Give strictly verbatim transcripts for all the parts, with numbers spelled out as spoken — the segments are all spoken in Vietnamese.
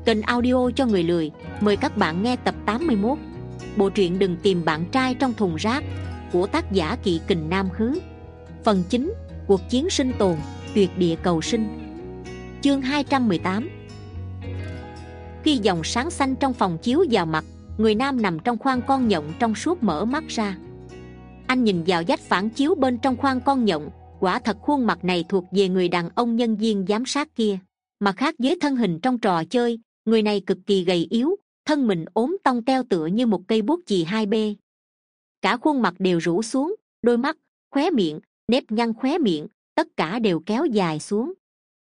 Kênh audio cho người lười. Mời các bạn nghe tập tám mươi mốt. Bộ truyện Đừng tìm bạn trai trong thùng rác của tác giả Kỵ Kình Nam Khứ. Phần chín. Cuộc chiến sinh tồn, tuyệt địa cầu sinh. Chương hai trăm mười tám. Khi dòng sáng xanh trong phòng chiếu vào mặt, người nam nằm trong khoang con nhộng trong suốt mở mắt ra. Anh nhìn vào vách phản chiếu bên trong khoang con nhộng. Quả thật khuôn mặt này thuộc về người đàn ông nhân viên giám sát kia. Mà khác với thân hình trong trò chơi, người này cực kỳ gầy yếu, thân mình ốm tông teo tựa như một cây bút chì hai b. Cả khuôn mặt đều rũ xuống, đôi mắt, khóe miệng, nếp nhăn khóe miệng, tất cả đều kéo dài xuống.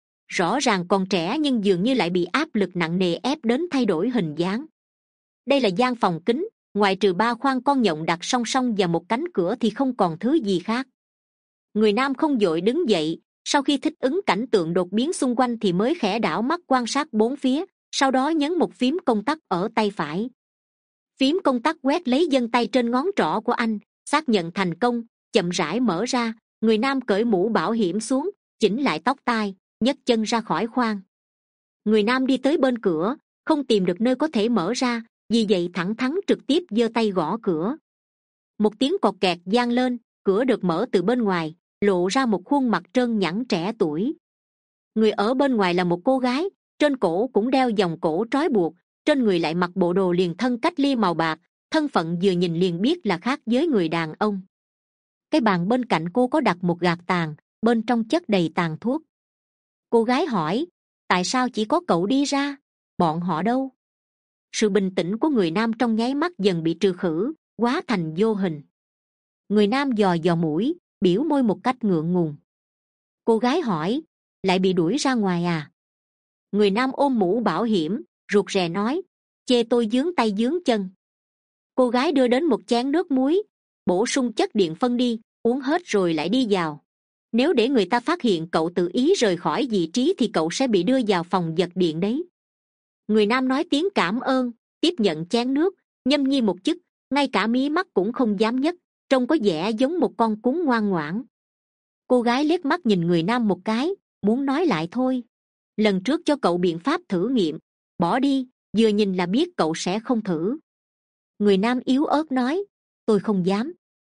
Rõ ràng còn trẻ nhưng dường như lại bị áp lực nặng nề ép đến thay đổi hình dáng. Đây là gian phòng kính, ngoài trừ ba khoang con nhộng đặt song song và một cánh cửa thì không còn thứ gì khác. Người nam không vội đứng dậy, sau khi thích ứng cảnh tượng đột biến xung quanh thì mới khẽ đảo mắt quan sát bốn phía, sau đó nhấn một phím công tắc ở tay phải. Phím công tắc quét lấy vân tay trên ngón trỏ của anh, xác nhận thành công, chậm rãi mở ra. Người nam cởi mũ bảo hiểm xuống, chỉnh lại tóc tai, nhấc chân ra khỏi khoang. Người nam đi tới bên cửa, không tìm được nơi có thể mở ra, vì vậy thẳng thắn trực tiếp giơ tay gõ cửa. Một tiếng cọt kẹt vang lên, cửa được mở từ bên ngoài, lộ ra một khuôn mặt trơn nhẵn trẻ tuổi. Người ở bên ngoài là một cô gái, trên cổ cũng đeo vòng cổ trói buộc, trên người lại mặc bộ đồ liền thân cách ly màu bạc, thân phận vừa nhìn liền biết là khác với người đàn ông. Cái bàn bên cạnh cô có đặt một gạt tàn, bên trong chất đầy tàn thuốc. Cô gái hỏi, tại sao chỉ có cậu đi ra, bọn họ đâu? Sự bình tĩnh của người nam trong nháy mắt dần bị trừ khử, hóa thành vô hình. Người nam dò dò mũi, biểu môi một cách ngượng ngùng. Cô gái hỏi, lại bị đuổi ra ngoài à? Người nam ôm mũ bảo hiểm, rụt rè nói, chê tôi vướng tay vướng chân. Cô gái đưa đến một chén nước muối, bổ sung chất điện phân đi, uống hết rồi lại đi vào. Nếu để người ta phát hiện cậu tự ý rời khỏi vị trí thì cậu sẽ bị đưa vào phòng giật điện đấy. Người nam nói tiếng cảm ơn, tiếp nhận chén nước, nhâm nhi một chút, ngay cả mí mắt cũng không dám nhấc, trông có vẻ giống một con cún ngoan ngoãn. Cô gái liếc mắt nhìn người nam một cái, muốn nói lại thôi. Lần trước cho cậu biện pháp thử nghiệm, bỏ đi, vừa nhìn là biết cậu sẽ không thử. Người nam yếu ớt nói, tôi không dám.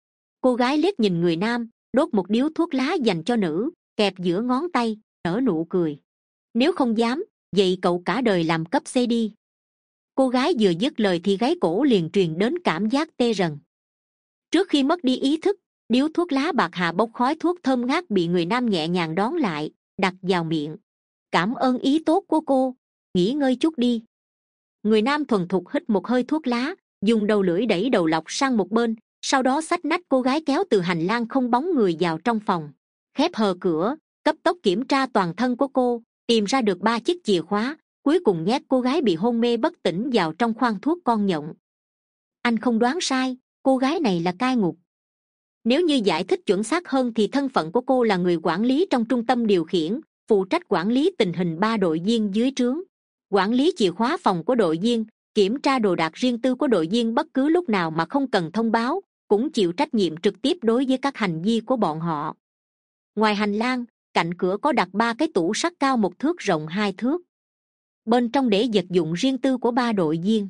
Cô gái liếc nhìn người nam, đốt một điếu thuốc lá dành cho nữ, kẹp giữa ngón tay, nở nụ cười. Nếu không dám, vậy cậu cả đời làm cấp C đi. Cô gái vừa dứt lời thì gáy cổ liền truyền đến cảm giác tê rần. Trước khi mất đi ý thức, điếu thuốc lá bạc hà bốc khói thuốc thơm ngát bị người nam nhẹ nhàng đón lại, đặt vào miệng. Cảm ơn ý tốt của cô, nghỉ ngơi chút đi. Người nam thuần thục hít một hơi thuốc lá, dùng đầu lưỡi đẩy đầu lọc sang một bên, sau đó xách nách cô gái kéo từ hành lang không bóng người vào trong phòng. Khép hờ cửa, cấp tốc kiểm tra toàn thân của cô, tìm ra được ba chiếc chìa khóa, cuối cùng nhét cô gái bị hôn mê bất tỉnh vào trong khoang thuốc con nhộng. Anh không đoán sai, cô gái này là cai ngục. Nếu như giải thích chuẩn xác hơn thì thân phận của cô là người quản lý trong trung tâm điều khiển, phụ trách quản lý tình hình ba đội viên dưới trướng, quản lý chìa khóa phòng của đội viên, kiểm tra đồ đạc riêng tư của đội viên bất cứ lúc nào mà không cần thông báo, cũng chịu trách nhiệm trực tiếp đối với các hành vi của bọn họ. Ngoài hành lang, cạnh cửa có đặt ba cái tủ sắt cao một thước rộng hai thước. Bên trong để vật dụng riêng tư của ba đội viên.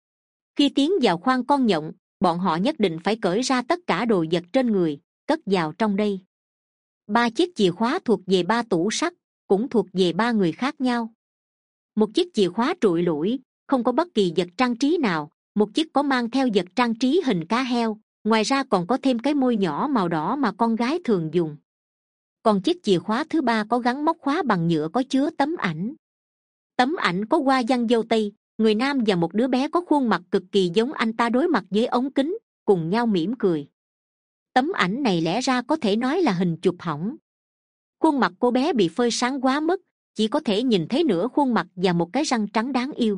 Khi tiến vào khoang con nhộng, bọn họ nhất định phải cởi ra tất cả đồ vật trên người, cất vào trong đây. Ba chiếc chìa khóa thuộc về ba tủ sắt, cũng thuộc về ba người khác nhau. Một chiếc chìa khóa trụi lủi, không có bất kỳ vật trang trí nào, một chiếc có mang theo vật trang trí hình cá heo, ngoài ra còn có thêm cái môi nhỏ màu đỏ mà con gái thường dùng. Còn chiếc chìa khóa thứ ba có gắn móc khóa bằng nhựa có chứa tấm ảnh. Tấm ảnh có hoa văn dâu tây, người nam và một đứa bé có khuôn mặt cực kỳ giống anh ta đối mặt với ống kính, cùng nhau mỉm cười. Tấm ảnh này lẽ ra có thể nói là hình chụp hỏng. Khuôn mặt cô bé bị phơi sáng quá mức, chỉ có thể nhìn thấy nửa khuôn mặt và một cái răng trắng đáng yêu.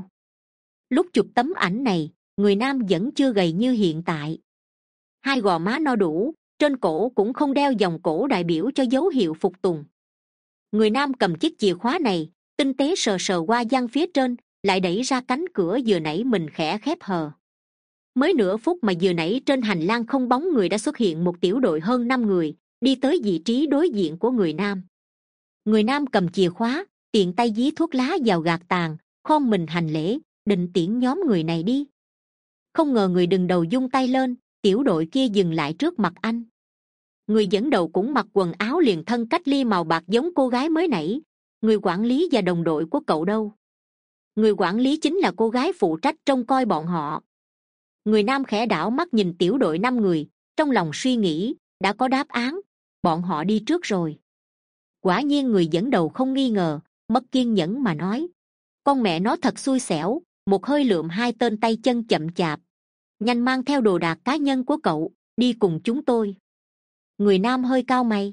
Lúc chụp tấm ảnh này, người nam vẫn chưa gầy như hiện tại. Hai gò má no đủ, trên cổ cũng không đeo vòng cổ đại biểu cho dấu hiệu phục tùng. Người nam cầm chiếc chìa khóa này, tinh tế sờ sờ qua văn phía trên, lại đẩy ra cánh cửa vừa nãy mình khẽ khép hờ. Mới nửa phút mà vừa nãy trên hành lang không bóng người đã xuất hiện một tiểu đội hơn năm người, đi tới vị trí đối diện của người nam. Người nam cầm chìa khóa, tiện tay dí thuốc lá vào gạt tàn, khom mình hành lễ, định tiễn nhóm người này đi. Không ngờ người đứng đầu giung tay lên, tiểu đội kia dừng lại trước mặt anh. Người dẫn đầu cũng mặc quần áo liền thân cách ly màu bạc giống cô gái mới nãy. Người quản lý và đồng đội của cậu đâu? Người quản lý chính là cô gái phụ trách trông coi bọn họ. Người nam khẽ đảo mắt nhìn tiểu đội năm người, trong lòng suy nghĩ, đã có đáp án, bọn họ đi trước rồi. Quả nhiên người dẫn đầu không nghi ngờ, mất kiên nhẫn mà nói, con mẹ nó thật xui xẻo, một hơi lượm hai tên tay chân chậm chạp. Nhanh mang theo đồ đạc cá nhân của cậu, đi cùng chúng tôi. Người nam hơi cau mày.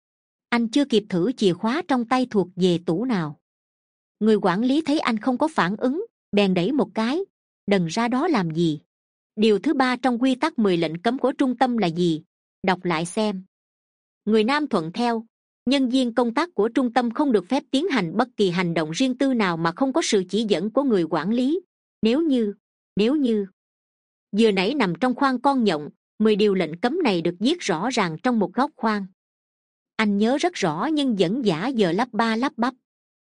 Anh chưa kịp thử chìa khóa trong tay thuộc về tủ nào. Người quản lý thấy anh không có phản ứng, bèn đẩy một cái, đần ra đó làm gì? Điều thứ ba trong quy tắc mười lệnh cấm của trung tâm là gì? Đọc lại xem. Người nam thuận theo. Nhân viên công tác của trung tâm không được phép tiến hành bất kỳ hành động riêng tư nào mà không có sự chỉ dẫn của người quản lý. Nếu như, nếu như vừa nãy nằm trong khoang con nhộng, mười điều lệnh cấm này được viết rõ ràng trong một góc khoang. Anh nhớ rất rõ nhưng vẫn giả giờ lắp ba lắp bắp.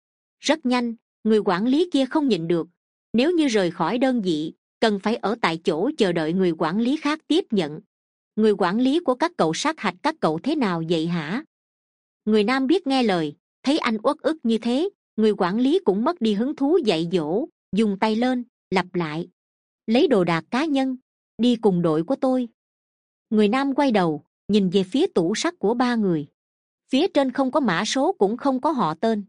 Rất nhanh, người quản lý kia không nhịn được. Nếu như rời khỏi đơn vị, cần phải ở tại chỗ chờ đợi người quản lý khác tiếp nhận. Người quản lý của các cậu sát hạch các cậu thế nào vậy hả? Người nam biết nghe lời, thấy anh uất ức như thế, người quản lý cũng mất đi hứng thú dạy dỗ, dùng tay lên, lặp lại. Lấy đồ đạc cá nhân, đi cùng đội của tôi. Người nam quay đầu, nhìn về phía tủ sắt của ba người. Phía trên không có mã số cũng không có họ tên.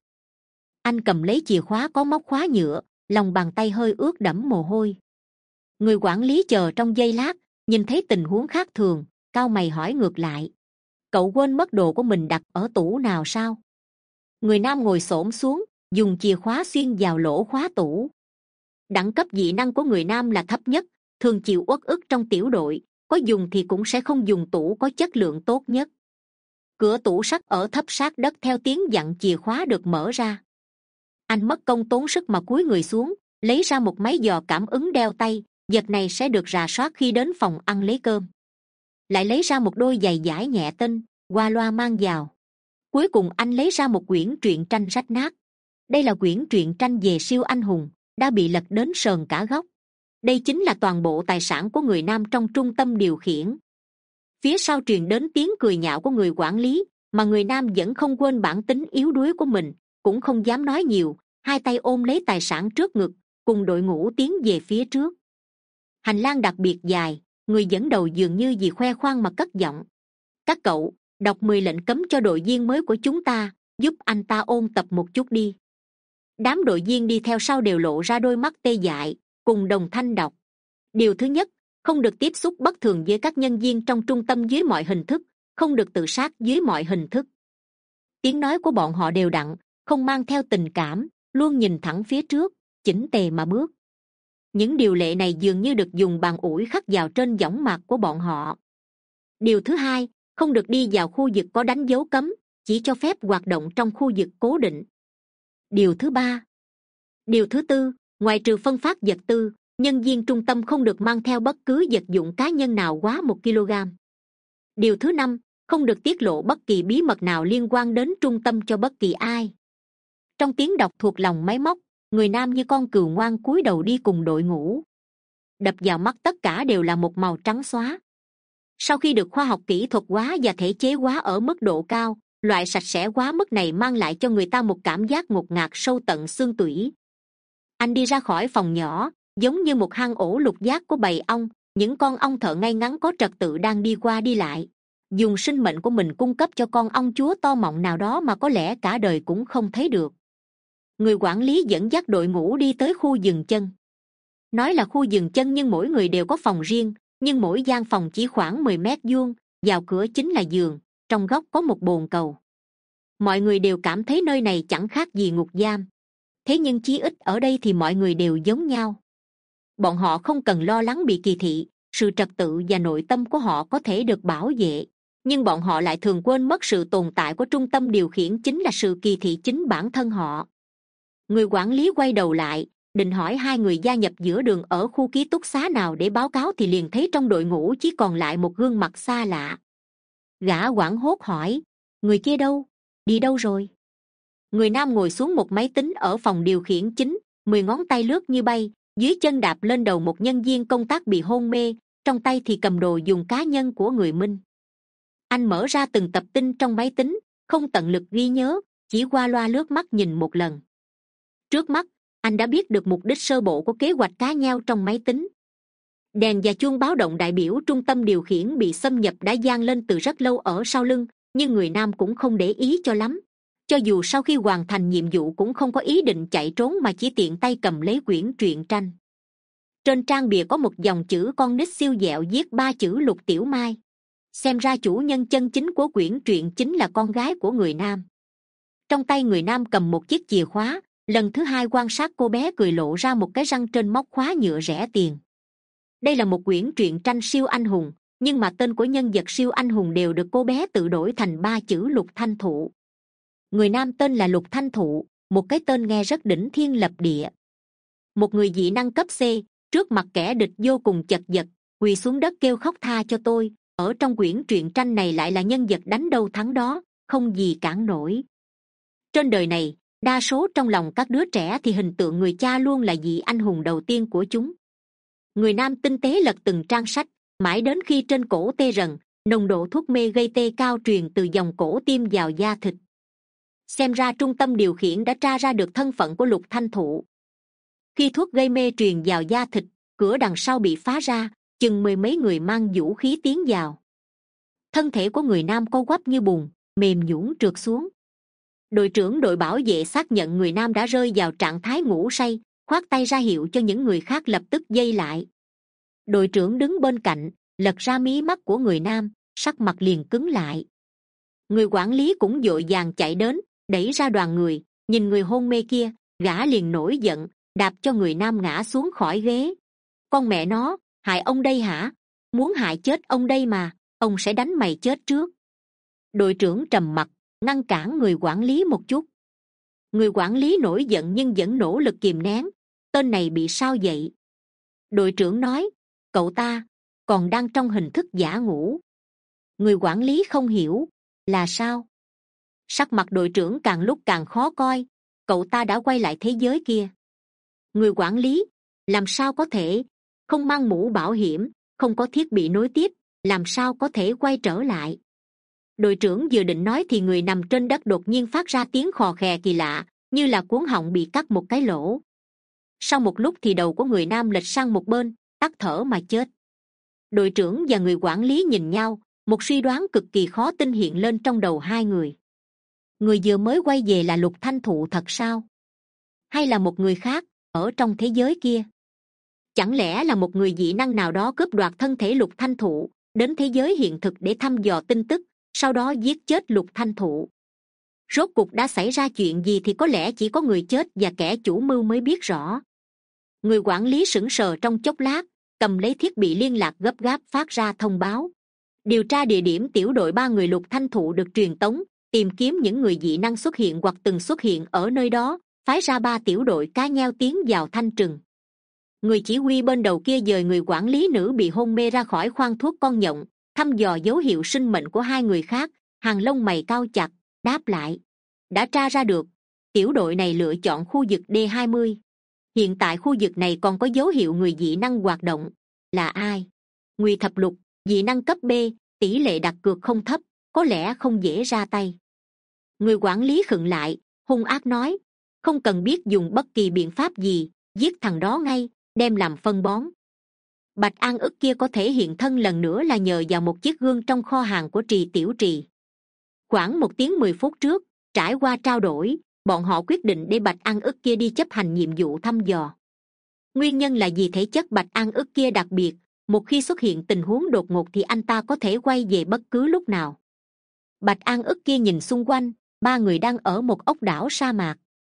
Anh cầm lấy chìa khóa có móc khóa nhựa, lòng bàn tay hơi ướt đẫm mồ hôi. Người quản lý chờ trong giây lát, nhìn thấy tình huống khác thường, cau mày hỏi ngược lại. Cậu quên mất đồ của mình đặt ở tủ nào sao? Người nam ngồi xổm xuống, dùng chìa khóa xuyên vào lỗ khóa tủ. Đẳng cấp dị năng của người nam là thấp nhất, thường chịu uất ức trong tiểu đội, có dùng thì cũng sẽ không dùng tủ có chất lượng tốt nhất. Cửa tủ sắt ở thấp sát đất theo tiếng dặn chìa khóa được mở ra. Anh mất công tốn sức mà cúi người xuống, lấy ra một máy dò cảm ứng đeo tay, vật này sẽ được rà soát khi đến phòng ăn lấy cơm. Lại lấy ra một đôi giày vải nhẹ tinh, qua loa mang vào. Cuối cùng anh lấy ra một quyển truyện tranh rách nát. Đây là quyển truyện tranh về siêu anh hùng, đã bị lật đến sờn cả góc. Đây chính là toàn bộ tài sản của người nam trong trung tâm điều khiển. Phía sau truyền đến tiếng cười nhạo của người quản lý, mà người nam vẫn không quên bản tính yếu đuối của mình, cũng không dám nói nhiều, hai tay ôm lấy tài sản trước ngực, cùng đội ngũ tiến về phía trước. Hành lang đặc biệt dài, người dẫn đầu dường như vì khoe khoang mà cất giọng. Các cậu, đọc mười lệnh cấm cho đội viên mới của chúng ta, giúp anh ta ôn tập một chút đi. Đám đội viên đi theo sau đều lộ ra đôi mắt tê dại, cùng đồng thanh đọc. Điều thứ nhất, không được tiếp xúc bất thường với các nhân viên trong trung tâm dưới mọi hình thức, không được tự sát dưới mọi hình thức. Tiếng nói của bọn họ đều đặn, không mang theo tình cảm, luôn nhìn thẳng phía trước, chỉnh tề mà bước. Những điều lệ này dường như được dùng bàn ủi khắc vào trên võng mạc của bọn họ. Điều thứ hai, không được đi vào khu vực có đánh dấu cấm, chỉ cho phép hoạt động trong khu vực cố định. Điều thứ ba. Điều thứ tư, ngoài trừ phân phát vật tư, nhân viên trung tâm không được mang theo bất cứ vật dụng cá nhân nào quá một kg. Điều thứ năm, không được tiết lộ bất kỳ bí mật nào liên quan đến trung tâm cho bất kỳ ai. Trong tiếng đọc thuộc lòng máy móc, người nam như con cừu ngoan cúi đầu đi cùng đội ngũ. Đập vào mắt tất cả đều là một màu trắng xóa. Sau khi được khoa học kỹ thuật hóa và thể chế hóa ở mức độ cao, loại sạch sẽ quá mức này mang lại cho người ta một cảm giác ngột ngạt sâu tận xương tủy. Anh đi ra khỏi phòng nhỏ, giống như một hang ổ lục giác của bầy ong, những con ong thợ ngay ngắn có trật tự đang đi qua đi lại, dùng sinh mệnh của mình cung cấp cho con ong chúa to mọng nào đó mà có lẽ cả đời cũng không thấy được. Người quản lý dẫn dắt đội ngũ đi tới khu dừng chân. Nói là khu dừng chân nhưng mỗi người đều có phòng riêng, nhưng mỗi gian phòng chỉ khoảng mười mét vuông, vào cửa chính là giường, trong góc có một bồn cầu. Mọi người đều cảm thấy nơi này chẳng khác gì ngục giam. Thế nhưng chí ít ở đây thì mọi người đều giống nhau. Bọn họ không cần lo lắng bị kỳ thị, sự trật tự và nội tâm của họ có thể được bảo vệ, nhưng bọn họ lại thường quên mất sự tồn tại của trung tâm điều khiển chính là sự kỳ thị chính bản thân họ. Người quản lý quay đầu lại, định hỏi hai người gia nhập giữa đường ở khu ký túc xá nào để báo cáo thì liền thấy trong đội ngũ chỉ còn lại một gương mặt xa lạ. Gã hoảng hốt hỏi, người kia đâu? Đi đâu rồi? Người nam ngồi xuống một máy tính ở phòng điều khiển chính, mười ngón tay lướt như bay, dưới chân đạp lên đầu một nhân viên công tác bị hôn mê, trong tay thì cầm đồ dùng cá nhân của người Minh. Anh mở ra từng tập tin trong máy tính, không tận lực ghi nhớ, chỉ qua loa lướt mắt nhìn một lần. Trước mắt, anh đã biết được mục đích sơ bộ của kế hoạch cá nheo trong máy tính. Đèn và chuông báo động đại biểu trung tâm điều khiển bị xâm nhập đã vang lên từ rất lâu ở sau lưng, nhưng người Nam cũng không để ý cho lắm. Cho dù sau khi hoàn thành nhiệm vụ cũng không có ý định chạy trốn mà chỉ tiện tay cầm lấy quyển truyện tranh. Trên trang bìa có một dòng chữ con nít siêu dẹo viết ba chữ Lục Tiểu Mai. Xem ra chủ nhân chân chính của quyển truyện chính là con gái của người Nam. Trong tay người Nam cầm một chiếc chìa khóa, lần thứ hai quan sát cô bé cười lộ ra một cái răng trên móc khóa nhựa rẻ tiền. Đây là một quyển truyện tranh siêu anh hùng, nhưng mà tên của nhân vật siêu anh hùng đều được cô bé tự đổi thành ba chữ Lục Thanh Thụ. Người Nam tên là Lục Thanh Thụ, một cái tên nghe rất đỉnh thiên lập địa. Một người dị năng cấp C, trước mặt kẻ địch vô cùng chật vật, quỳ xuống đất kêu khóc tha cho tôi. Ở trong quyển truyện tranh này lại là nhân vật đánh đâu thắng đó, không gì cản nổi. Trên đời này, đa số trong lòng các đứa trẻ thì hình tượng người cha luôn là vị anh hùng đầu tiên của chúng. Người Nam tinh tế lật từng trang sách, mãi đến khi trên cổ tê rần, nồng độ thuốc mê gây tê cao truyền từ dòng cổ tiêm vào da thịt. Xem ra trung tâm điều khiển đã tra ra được thân phận của Lục Thanh Thụ. Khi thuốc gây mê truyền vào da thịt, cửa đằng sau bị phá ra, chừng mười mấy người mang vũ khí tiến vào. Thân thể của người Nam co quắp như bùn, mềm nhũn trượt xuống. Đội trưởng đội bảo vệ xác nhận người Nam đã rơi vào trạng thái ngủ say, khoát tay ra hiệu cho những người khác lập tức dây lại. Đội trưởng đứng bên cạnh, lật ra mí mắt của người Nam, sắc mặt liền cứng lại. Người quản lý cũng vội vàng chạy đến, đẩy ra đoàn người, nhìn người hôn mê kia, gã liền nổi giận, đạp cho người Nam ngã xuống khỏi ghế. Con mẹ nó, hại ông đây hả? Muốn hại chết ông đây mà, ông sẽ đánh mày chết trước. Đội trưởng trầm mặc, ngăn cản người quản lý một chút. Người quản lý nổi giận nhưng vẫn nỗ lực kìm nén. Tên này bị sao vậy? Đội trưởng nói, cậu ta còn đang trong hình thức giả ngủ. Người quản lý không hiểu, là sao? Sắc mặt đội trưởng càng lúc càng khó coi. Cậu ta đã quay lại thế giới kia. Người quản lý, làm sao có thể? Không mang mũ bảo hiểm, không có thiết bị nối tiếp, làm sao có thể quay trở lại? Đội trưởng vừa định nói thì người nằm trên đất đột nhiên phát ra tiếng khò khè kỳ lạ, như là cuống họng bị cắt một cái lỗ. Sau một lúc thì đầu của người Nam lệch sang một bên, tắt thở mà chết. Đội trưởng và người quản lý nhìn nhau, một suy đoán cực kỳ khó tin hiện lên trong đầu hai người. Người vừa mới quay về là Lục Thanh Thụ thật sao? Hay là một người khác, ở trong thế giới kia? Chẳng lẽ là một người dị năng nào đó cướp đoạt thân thể Lục Thanh Thụ, đến thế giới hiện thực để thăm dò tin tức, sau đó giết chết Lục Thanh Thụ? Rốt cuộc đã xảy ra chuyện gì thì có lẽ chỉ có người chết và kẻ chủ mưu mới biết rõ. Người quản lý sững sờ trong chốc lát, cầm lấy thiết bị liên lạc gấp gáp phát ra thông báo. Điều tra địa điểm tiểu đội ba người Lục Thanh Thụ được truyền tống, tìm kiếm những người dị năng xuất hiện hoặc từng xuất hiện ở nơi đó, phái ra ba tiểu đội cá nheo tiến vào thanh trừng. Người chỉ huy bên đầu kia dời người quản lý nữ bị hôn mê ra khỏi khoang thuốc con nhộng, thăm dò dấu hiệu sinh mệnh của hai người khác, hàng lông mày cau chặt, đáp lại. Đã tra ra được, tiểu đội này lựa chọn khu vực D hai mươi. Hiện tại khu vực này còn có dấu hiệu người dị năng hoạt động. Là ai? Ngụy Thập Lục, dị năng cấp B, tỷ lệ đặt cược không thấp, có lẽ không dễ ra tay. Người quản lý khựng lại, hung ác nói, không cần biết dùng bất kỳ biện pháp gì, giết thằng đó ngay, đem làm phân bón. Bạch An ức kia có thể hiện thân lần nữa là nhờ vào một chiếc gương trong kho hàng của Trì Tiểu Trì. Khoảng một tiếng mười phút trước, trải qua trao đổi, bọn họ quyết định để Bạch An ức kia đi chấp hành nhiệm vụ thăm dò. Nguyên nhân là vì thể chất Bạch An ức kia đặc biệt, một khi xuất hiện tình huống đột ngột thì anh ta có thể quay về bất cứ lúc nào. Bạch An ức kia nhìn xung quanh, ba người đang ở một ốc đảo sa mạc.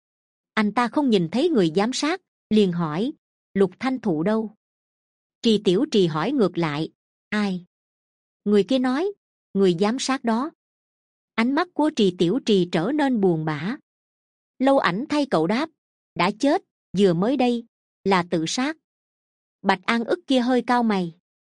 Anh ta không nhìn thấy người giám sát, liền hỏi, Lục Thanh Thụ đâu? Trì Tiểu Trì hỏi ngược lại, ai? Người kia nói, người giám sát đó. Ánh mắt của Trì Tiểu Trì trở nên buồn bã. Lâu Ảnh thay cậu đáp, đã chết, vừa mới đây, là tự sát. Bạch An ức kia hơi cau mày.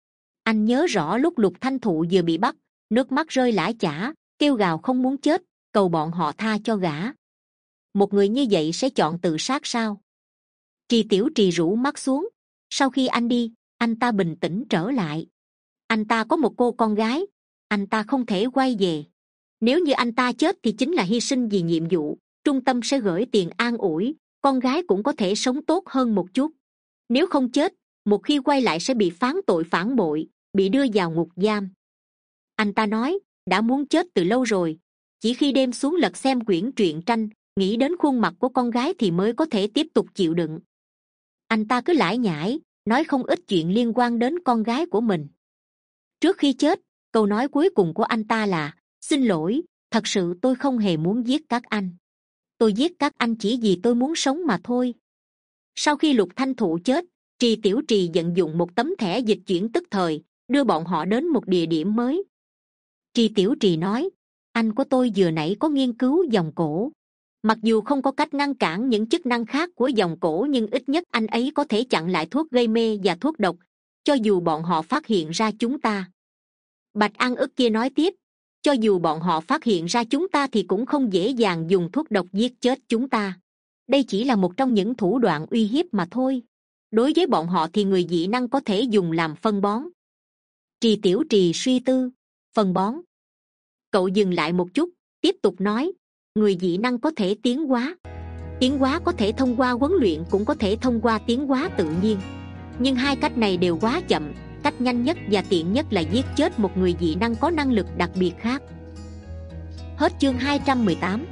Anh nhớ rõ lúc Lục Thanh Thụ vừa bị bắt, nước mắt rơi lã chã, kêu gào không muốn chết, cầu bọn họ tha cho gã. Một người như vậy sẽ chọn tự sát sao? Trì Tiểu Trì rũ mắt xuống. Sau khi anh đi, anh ta bình tĩnh trở lại. Anh ta có một cô con gái, anh ta không thể quay về. Nếu như anh ta chết thì chính là hy sinh vì nhiệm vụ. Trung tâm sẽ gửi tiền an ủi, con gái cũng có thể sống tốt hơn một chút. Nếu không chết, một khi quay lại sẽ bị phán tội phản bội, bị đưa vào ngục giam. Anh ta nói đã muốn chết từ lâu rồi, chỉ khi đêm xuống lật xem quyển truyện tranh, nghĩ đến khuôn mặt của con gái thì mới có thể tiếp tục chịu đựng. Anh ta cứ lải nhải, nói không ít chuyện liên quan đến con gái của mình. Trước khi chết, câu nói cuối cùng của anh ta là: xin lỗi, thật sự tôi không hề muốn giết các anh. Tôi giết các anh chỉ vì tôi muốn sống mà thôi. Sau khi Lục Thanh Thụ chết, Trì Tiểu Trì vận dụng một tấm thẻ dịch chuyển tức thời, đưa bọn họ đến một địa điểm mới. Trì Tiểu Trì nói: anh của tôi vừa nãy có nghiên cứu dòng cổ. Mặc dù không có cách ngăn cản những chức năng khác của dòng cổ, nhưng ít nhất anh ấy có thể chặn lại thuốc gây mê và thuốc độc, cho dù bọn họ phát hiện ra chúng ta. Bạch An ức kia nói tiếp: cho dù bọn họ phát hiện ra chúng ta thì cũng không dễ dàng dùng thuốc độc giết chết chúng ta. Đây chỉ là một trong những thủ đoạn uy hiếp mà thôi. Đối với bọn họ thì người dị năng có thể dùng làm phân bón. Trì Tiểu Trì suy tư. Phân bón. Cậu dừng lại một chút, tiếp tục nói: người dị năng có thể tiến hóa. Tiến hóa có thể thông qua huấn luyện, cũng có thể thông qua tiến hóa tự nhiên. Nhưng hai cách này đều quá chậm. Cách nhanh nhất và tiện nhất là giết chết một người dị năng có năng lực đặc biệt khác. Hết chương hai trăm mười tám.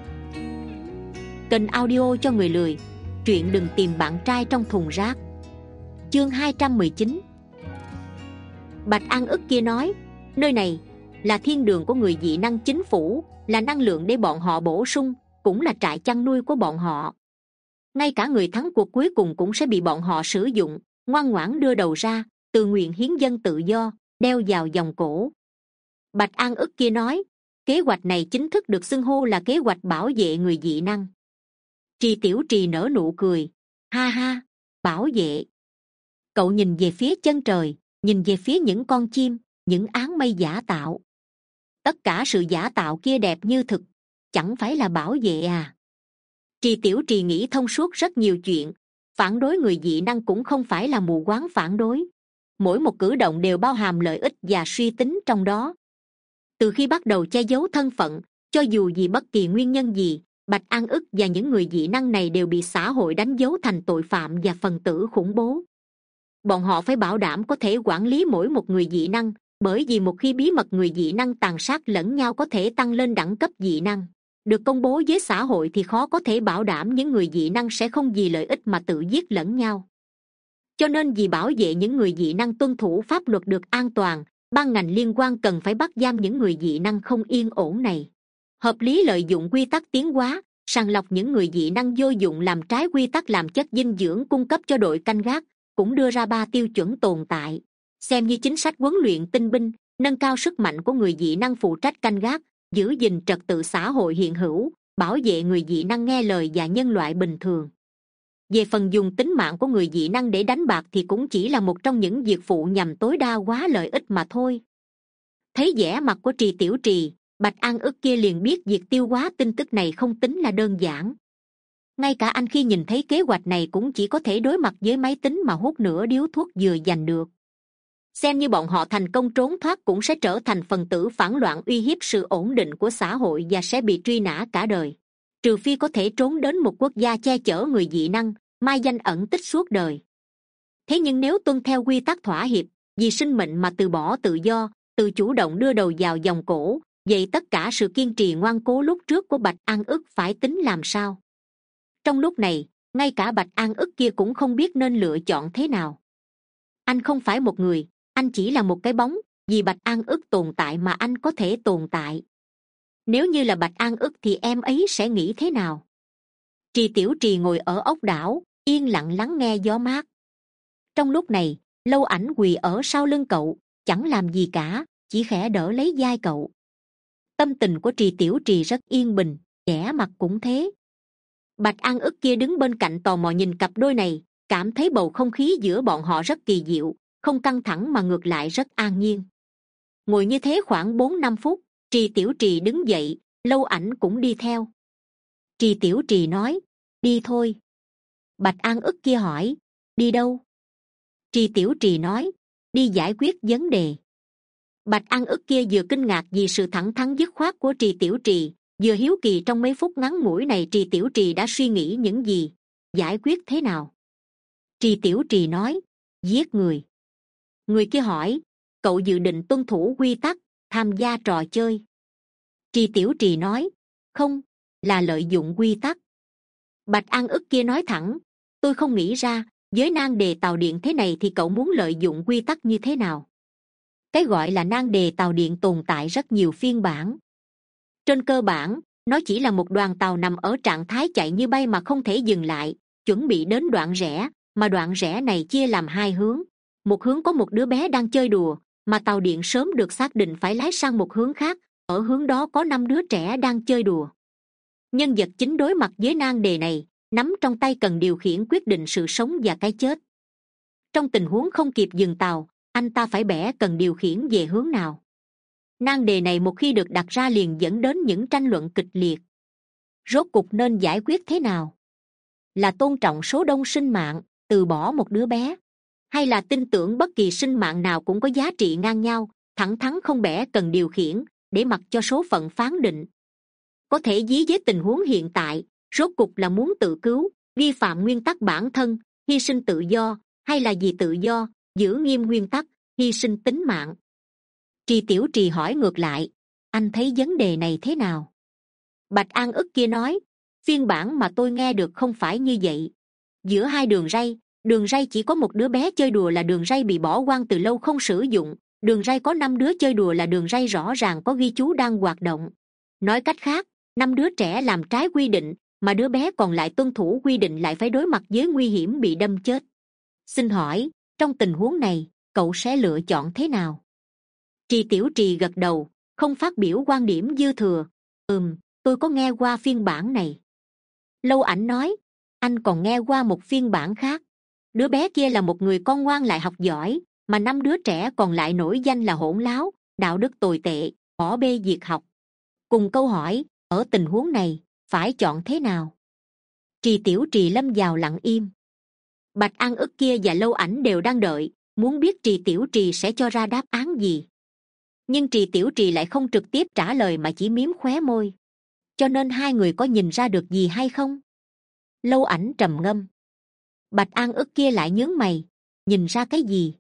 Kênh audio cho người lười. Truyện đừng tìm bạn trai trong thùng rác. Chương hai trăm mười chín. Bạch An ức kia nói: nơi này là thiên đường của người dị năng chính phủ, là năng lượng để bọn họ bổ sung, cũng là trại chăn nuôi của bọn họ. Ngay cả người thắng cuộc cuối cùng cũng sẽ bị bọn họ sử dụng. Ngoan ngoãn đưa đầu ra, tự nguyện hiến dân tự do, đeo vào vòng cổ. Bạch An ức kia nói: kế hoạch này chính thức được xưng hô là kế hoạch bảo vệ người dị năng. Trì Tiểu Trì nở nụ cười: ha ha, bảo vệ. Cậu nhìn về phía chân trời, nhìn về phía những con chim, những áng mây giả tạo. Tất cả sự giả tạo kia đẹp như thực, chẳng phải là bảo vệ à? Trì Tiểu Trì nghĩ thông suốt rất nhiều chuyện. Phản đối người dị năng cũng không phải là mù quáng phản đối. Mỗi một cử động đều bao hàm lợi ích và suy tính trong đó. Từ khi bắt đầu che giấu thân phận, cho dù vì bất kỳ nguyên nhân gì, Bạch An ức và những người dị năng này đều bị xã hội đánh dấu thành tội phạm và phần tử khủng bố. Bọn họ phải bảo đảm có thể quản lý mỗi một người dị năng, bởi vì một khi bí mật người dị năng tàn sát lẫn nhau có thể tăng lên đẳng cấp dị năng, được công bố với xã hội thì khó có thể bảo đảm những người dị năng sẽ không vì lợi ích mà tự giết lẫn nhau. Cho nên vì bảo vệ những người dị năng tuân thủ pháp luật được an toàn, ban ngành liên quan cần phải bắt giam những người dị năng không yên ổn này. Hợp lý lợi dụng quy tắc tiến hóa, sàng lọc những người dị năng vô dụng làm trái quy tắc làm chất dinh dưỡng cung cấp cho đội canh gác, cũng đưa ra ba tiêu chuẩn tồn tại, xem như chính sách huấn luyện tinh binh, nâng cao sức mạnh của người dị năng phụ trách canh gác, giữ gìn trật tự xã hội hiện hữu, bảo vệ người dị năng nghe lời và nhân loại bình thường. Về phần dùng tính mạng của người dị năng để đánh bạc thì cũng chỉ là một trong những việc phụ nhằm tối đa hóa lợi ích mà thôi. Thấy vẻ mặt của Trì Tiểu Trì, Bạch An ức kia liền biết việc tiêu hóa tin tức này không tính là đơn giản. Ngay cả anh khi nhìn thấy kế hoạch này cũng chỉ có thể đối mặt với máy tính mà hút nửa điếu thuốc vừa giành được. Xem như bọn họ thành công trốn thoát cũng sẽ trở thành phần tử phản loạn uy hiếp sự ổn định của xã hội và sẽ bị truy nã cả đời. Trừ phi có thể trốn đến một quốc gia che chở người dị năng, mai danh ẩn tích suốt đời. Thế nhưng nếu tuân theo quy tắc thỏa hiệp, vì sinh mệnh mà từ bỏ tự do, tự chủ động đưa đầu vào vòng cổ, vậy tất cả sự kiên trì ngoan cố lúc trước của Bạch An ức phải tính làm sao? Trong lúc này, ngay cả Bạch An ức kia cũng không biết nên lựa chọn thế nào. Anh không phải một người, anh chỉ là một cái bóng, vì Bạch An ức tồn tại mà anh có thể tồn tại. Nếu như là Bạch An ức thì em ấy sẽ nghĩ thế nào? Trì Tiểu Trì ngồi ở ốc đảo, yên lặng lắng nghe gió mát. Trong lúc này, Lâu Ảnh quỳ ở sau lưng cậu, chẳng làm gì cả, chỉ khẽ đỡ lấy vai cậu. Tâm tình của Trì Tiểu Trì rất yên bình, vẻ mặt cũng thế. Bạch An ức kia đứng bên cạnh tò mò nhìn cặp đôi này, cảm thấy bầu không khí giữa bọn họ rất kỳ diệu, không căng thẳng mà ngược lại rất an nhiên. Ngồi như thế khoảng bốn năm phút, Trì Tiểu Trì đứng dậy, Lâu Ảnh cũng đi theo. Trì Tiểu Trì nói: đi thôi. Bạch An ức kia hỏi, đi đâu? Trì Tiểu Trì nói, đi giải quyết vấn đề. Bạch An ức kia vừa kinh ngạc vì sự thẳng thắn dứt khoát của Trì Tiểu Trì, vừa hiếu kỳ trong mấy phút ngắn ngủi này Trì Tiểu Trì đã suy nghĩ những gì, giải quyết thế nào. Trì Tiểu Trì nói, giết người. Người kia hỏi, cậu dự định tuân thủ quy tắc, tham gia trò chơi? Trì Tiểu Trì nói, không, là lợi dụng quy tắc. Bạch An ức kia nói thẳng, tôi không nghĩ ra, với nan đề tàu điện thế này thì cậu muốn lợi dụng quy tắc như thế nào? Cái gọi là nan đề tàu điện tồn tại rất nhiều phiên bản. Trên cơ bản, nó chỉ là một đoàn tàu nằm ở trạng thái chạy như bay mà không thể dừng lại, chuẩn bị đến đoạn rẽ, mà đoạn rẽ này chia làm hai hướng. Một hướng có một đứa bé đang chơi đùa, mà tàu điện sớm được xác định phải lái sang một hướng khác, ở hướng đó có năm đứa trẻ đang chơi đùa. Nhân vật chính đối mặt với nan đề này, nắm trong tay cần điều khiển quyết định sự sống và cái chết. Trong tình huống không kịp dừng tàu, anh ta phải bẻ cần điều khiển về hướng nào. Nan đề này một khi được đặt ra liền dẫn đến những tranh luận kịch liệt. Rốt cục nên giải quyết thế nào? Là tôn trọng số đông sinh mạng, từ bỏ một đứa bé, hay là tin tưởng bất kỳ sinh mạng nào cũng có giá trị ngang nhau, thẳng thắn không bẻ cần điều khiển, để mặc cho số phận phán định? Có thể ví với tình huống hiện tại, rốt cục là muốn tự cứu, vi phạm nguyên tắc bản thân, hy sinh tự do, hay là vì tự do, giữ nghiêm nguyên tắc, hy sinh tính mạng? Trì Tiểu Trì hỏi ngược lại, anh thấy vấn đề này thế nào? Bạch An ức kia nói, phiên bản mà tôi nghe được không phải như vậy. Giữa hai đường ray, đường ray chỉ có một đứa bé chơi đùa là đường ray bị bỏ quang từ lâu không sử dụng, đường ray có năm đứa chơi đùa là đường ray rõ ràng có ghi chú đang hoạt động. Nói cách khác, năm đứa trẻ làm trái quy định, mà đứa bé còn lại tuân thủ quy định lại phải đối mặt với nguy hiểm bị đâm chết. Xin hỏi, trong tình huống này, cậu sẽ lựa chọn thế nào? Trì Tiểu Trì gật đầu, không phát biểu quan điểm dư thừa. Ừm, tôi có nghe qua phiên bản này. Lâu Ảnh nói, anh còn nghe qua một phiên bản khác. Đứa bé kia là một người con ngoan lại học giỏi, mà năm đứa trẻ còn lại nổi danh là hỗn láo, đạo đức tồi tệ, bỏ bê việc học. Cùng câu hỏi, ở tình huống này, phải chọn thế nào? Trì Tiểu Trì lâm vào lặng im. Bạch An ức kia và Lâu Ảnh đều đang đợi, muốn biết Trì Tiểu Trì sẽ cho ra đáp án gì. Nhưng Trì Tiểu Trì lại không trực tiếp trả lời mà chỉ mím khóe môi. Cho nên hai người có nhìn ra được gì hay không? Lâu Ảnh trầm ngâm. Bạch An ức kia lại nhướng mày, nhìn ra cái gì?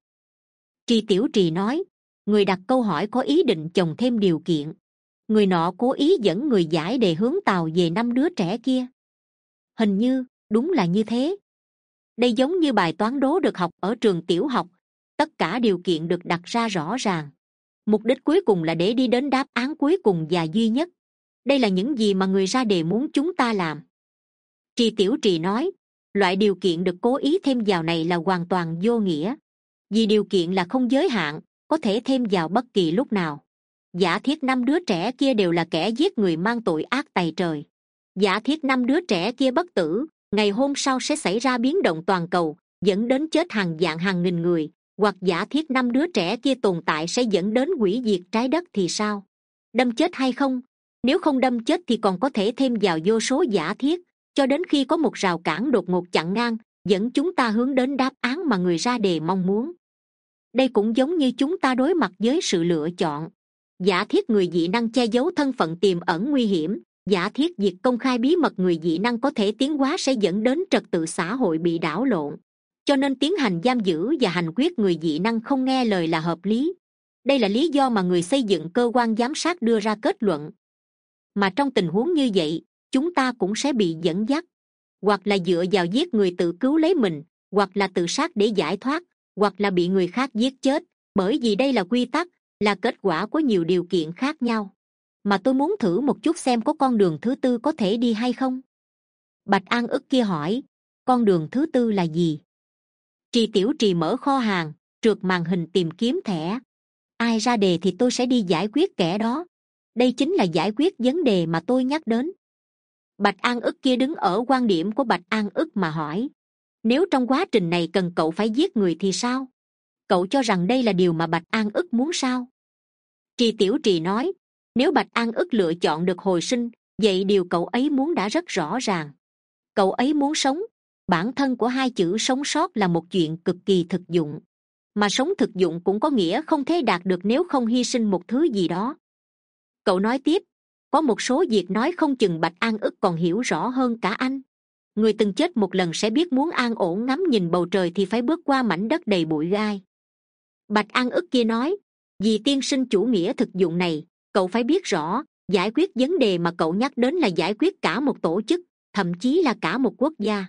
Trì Tiểu Trì nói, người đặt câu hỏi có ý định chồng thêm điều kiện. Người nọ cố ý dẫn người giải đề hướng tàu về năm đứa trẻ kia. Hình như, đúng là như thế. Đây giống như bài toán đố được học ở trường tiểu học, tất cả điều kiện được đặt ra rõ ràng. Mục đích cuối cùng là để đi đến đáp án cuối cùng và duy nhất. Đây là những gì mà người ra đề muốn chúng ta làm. Trì Tiểu Trì nói, loại điều kiện được cố ý thêm vào này là hoàn toàn vô nghĩa. Vì điều kiện là không giới hạn, có thể thêm vào bất kỳ lúc nào. Giả thiết năm đứa trẻ kia đều là kẻ giết người mang tội ác tày trời. Giả thiết năm đứa trẻ kia bất tử, ngày hôm sau sẽ xảy ra biến động toàn cầu, dẫn đến chết hàng vạn hàng nghìn người. Hoặc giả thiết năm đứa trẻ kia tồn tại sẽ dẫn đến hủy diệt trái đất thì sao? Đâm chết hay không? Nếu không đâm chết thì còn có thể thêm vào vô số giả thiết, cho đến khi có một rào cản đột ngột chặn ngang, dẫn chúng ta hướng đến đáp án mà người ra đề mong muốn. Đây cũng giống như chúng ta đối mặt với sự lựa chọn. Giả thiết người dị năng che giấu thân phận tiềm ẩn nguy hiểm, giả thiết việc công khai bí mật người dị năng có thể tiến hóa sẽ dẫn đến trật tự xã hội bị đảo lộn, cho nên tiến hành giam giữ và hành quyết người dị năng không nghe lời là hợp lý. Đây là lý do mà người xây dựng cơ quan giám sát đưa ra kết luận. Mà trong tình huống như vậy, chúng ta cũng sẽ bị dẫn dắt, hoặc là dựa vào giết người tự cứu lấy mình, hoặc là tự sát để giải thoát, hoặc là bị người khác giết chết, bởi vì đây là quy tắc, là kết quả của nhiều điều kiện khác nhau. Mà tôi muốn thử một chút xem có con đường thứ tư có thể đi hay không. Bạch An ức kia hỏi, con đường thứ tư là gì? Trì Tiểu Trì mở kho hàng, trượt màn hình tìm kiếm thẻ. Ai ra đề thì tôi sẽ đi giải quyết kẻ đó. Đây chính là giải quyết vấn đề mà tôi nhắc đến. Bạch An ức kia đứng ở quan điểm của Bạch An ức mà hỏi, nếu trong quá trình này cần cậu phải giết người thì sao? Cậu cho rằng đây là điều mà Bạch An ức muốn sao? Trì Tiểu Trì nói, nếu Bạch An ức lựa chọn được hồi sinh, vậy điều cậu ấy muốn đã rất rõ ràng. Cậu ấy muốn sống, Bản thân của hai chữ sống sót là một chuyện cực kỳ thực dụng, mà sống thực dụng cũng có nghĩa không thể đạt được nếu không hy sinh một thứ gì đó. Cậu nói tiếp, có một số việc nói không chừng Bạch An ức còn hiểu rõ hơn cả anh. Người từng chết một lần sẽ biết muốn an ổn ngắm nhìn bầu trời thì phải bước qua mảnh đất đầy bụi gai. Bạch An ức kia nói, vì tiên sinh chủ nghĩa thực dụng này, cậu phải biết rõ, giải quyết vấn đề mà cậu nhắc đến là giải quyết cả một tổ chức, thậm chí là cả một quốc gia.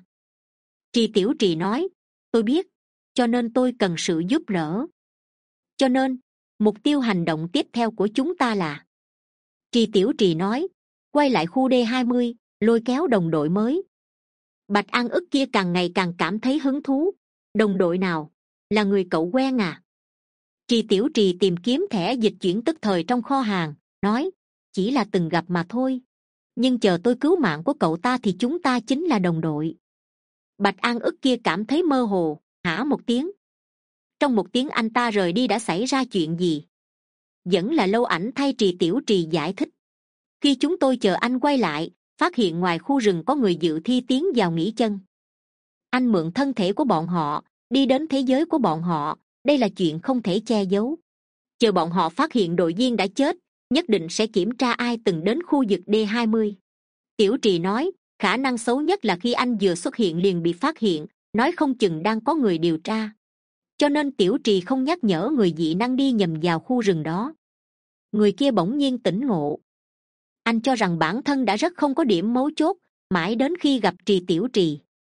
Trì Tiểu Trì nói, tôi biết, cho nên tôi cần sự giúp đỡ. Cho nên, mục tiêu hành động tiếp theo của chúng ta là... Trì Tiểu Trì nói, quay lại khu D hai mươi, lôi kéo đồng đội mới. Bạch An ức kia càng ngày càng cảm thấy hứng thú. Đồng đội nào? Là người cậu quen à? Trì Tiểu Trì tìm kiếm thẻ dịch chuyển tức thời trong kho hàng, nói, chỉ là từng gặp mà thôi. Nhưng chờ tôi cứu mạng của cậu ta thì chúng ta chính là đồng đội. Bạch An ức kia cảm thấy mơ hồ, hả một tiếng. Trong một tiếng anh ta rời đi đã xảy ra chuyện gì? Vẫn là Lâu Ảnh thay Trì Tiểu Trì giải thích. Khi chúng tôi chờ anh quay lại, phát hiện ngoài khu rừng có người dự thi tiến vào nghỉ chân. Anh mượn thân thể của bọn họ, đi đến thế giới của bọn họ, đây là chuyện không thể che giấu. Chờ bọn họ phát hiện đội viên đã chết, nhất định sẽ kiểm tra ai từng đến khu vực D hai mươi. Tiểu Trì nói, khả năng xấu nhất là khi anh vừa xuất hiện liền bị phát hiện, nói không chừng đang có người điều tra. Cho nên Tiểu Trì không nhắc nhở người dị năng đi nhầm vào khu rừng đó. Người kia bỗng nhiên tỉnh ngộ. Anh cho rằng bản thân đã rất không có điểm mấu chốt, mãi đến khi gặp Trì Tiểu Trì.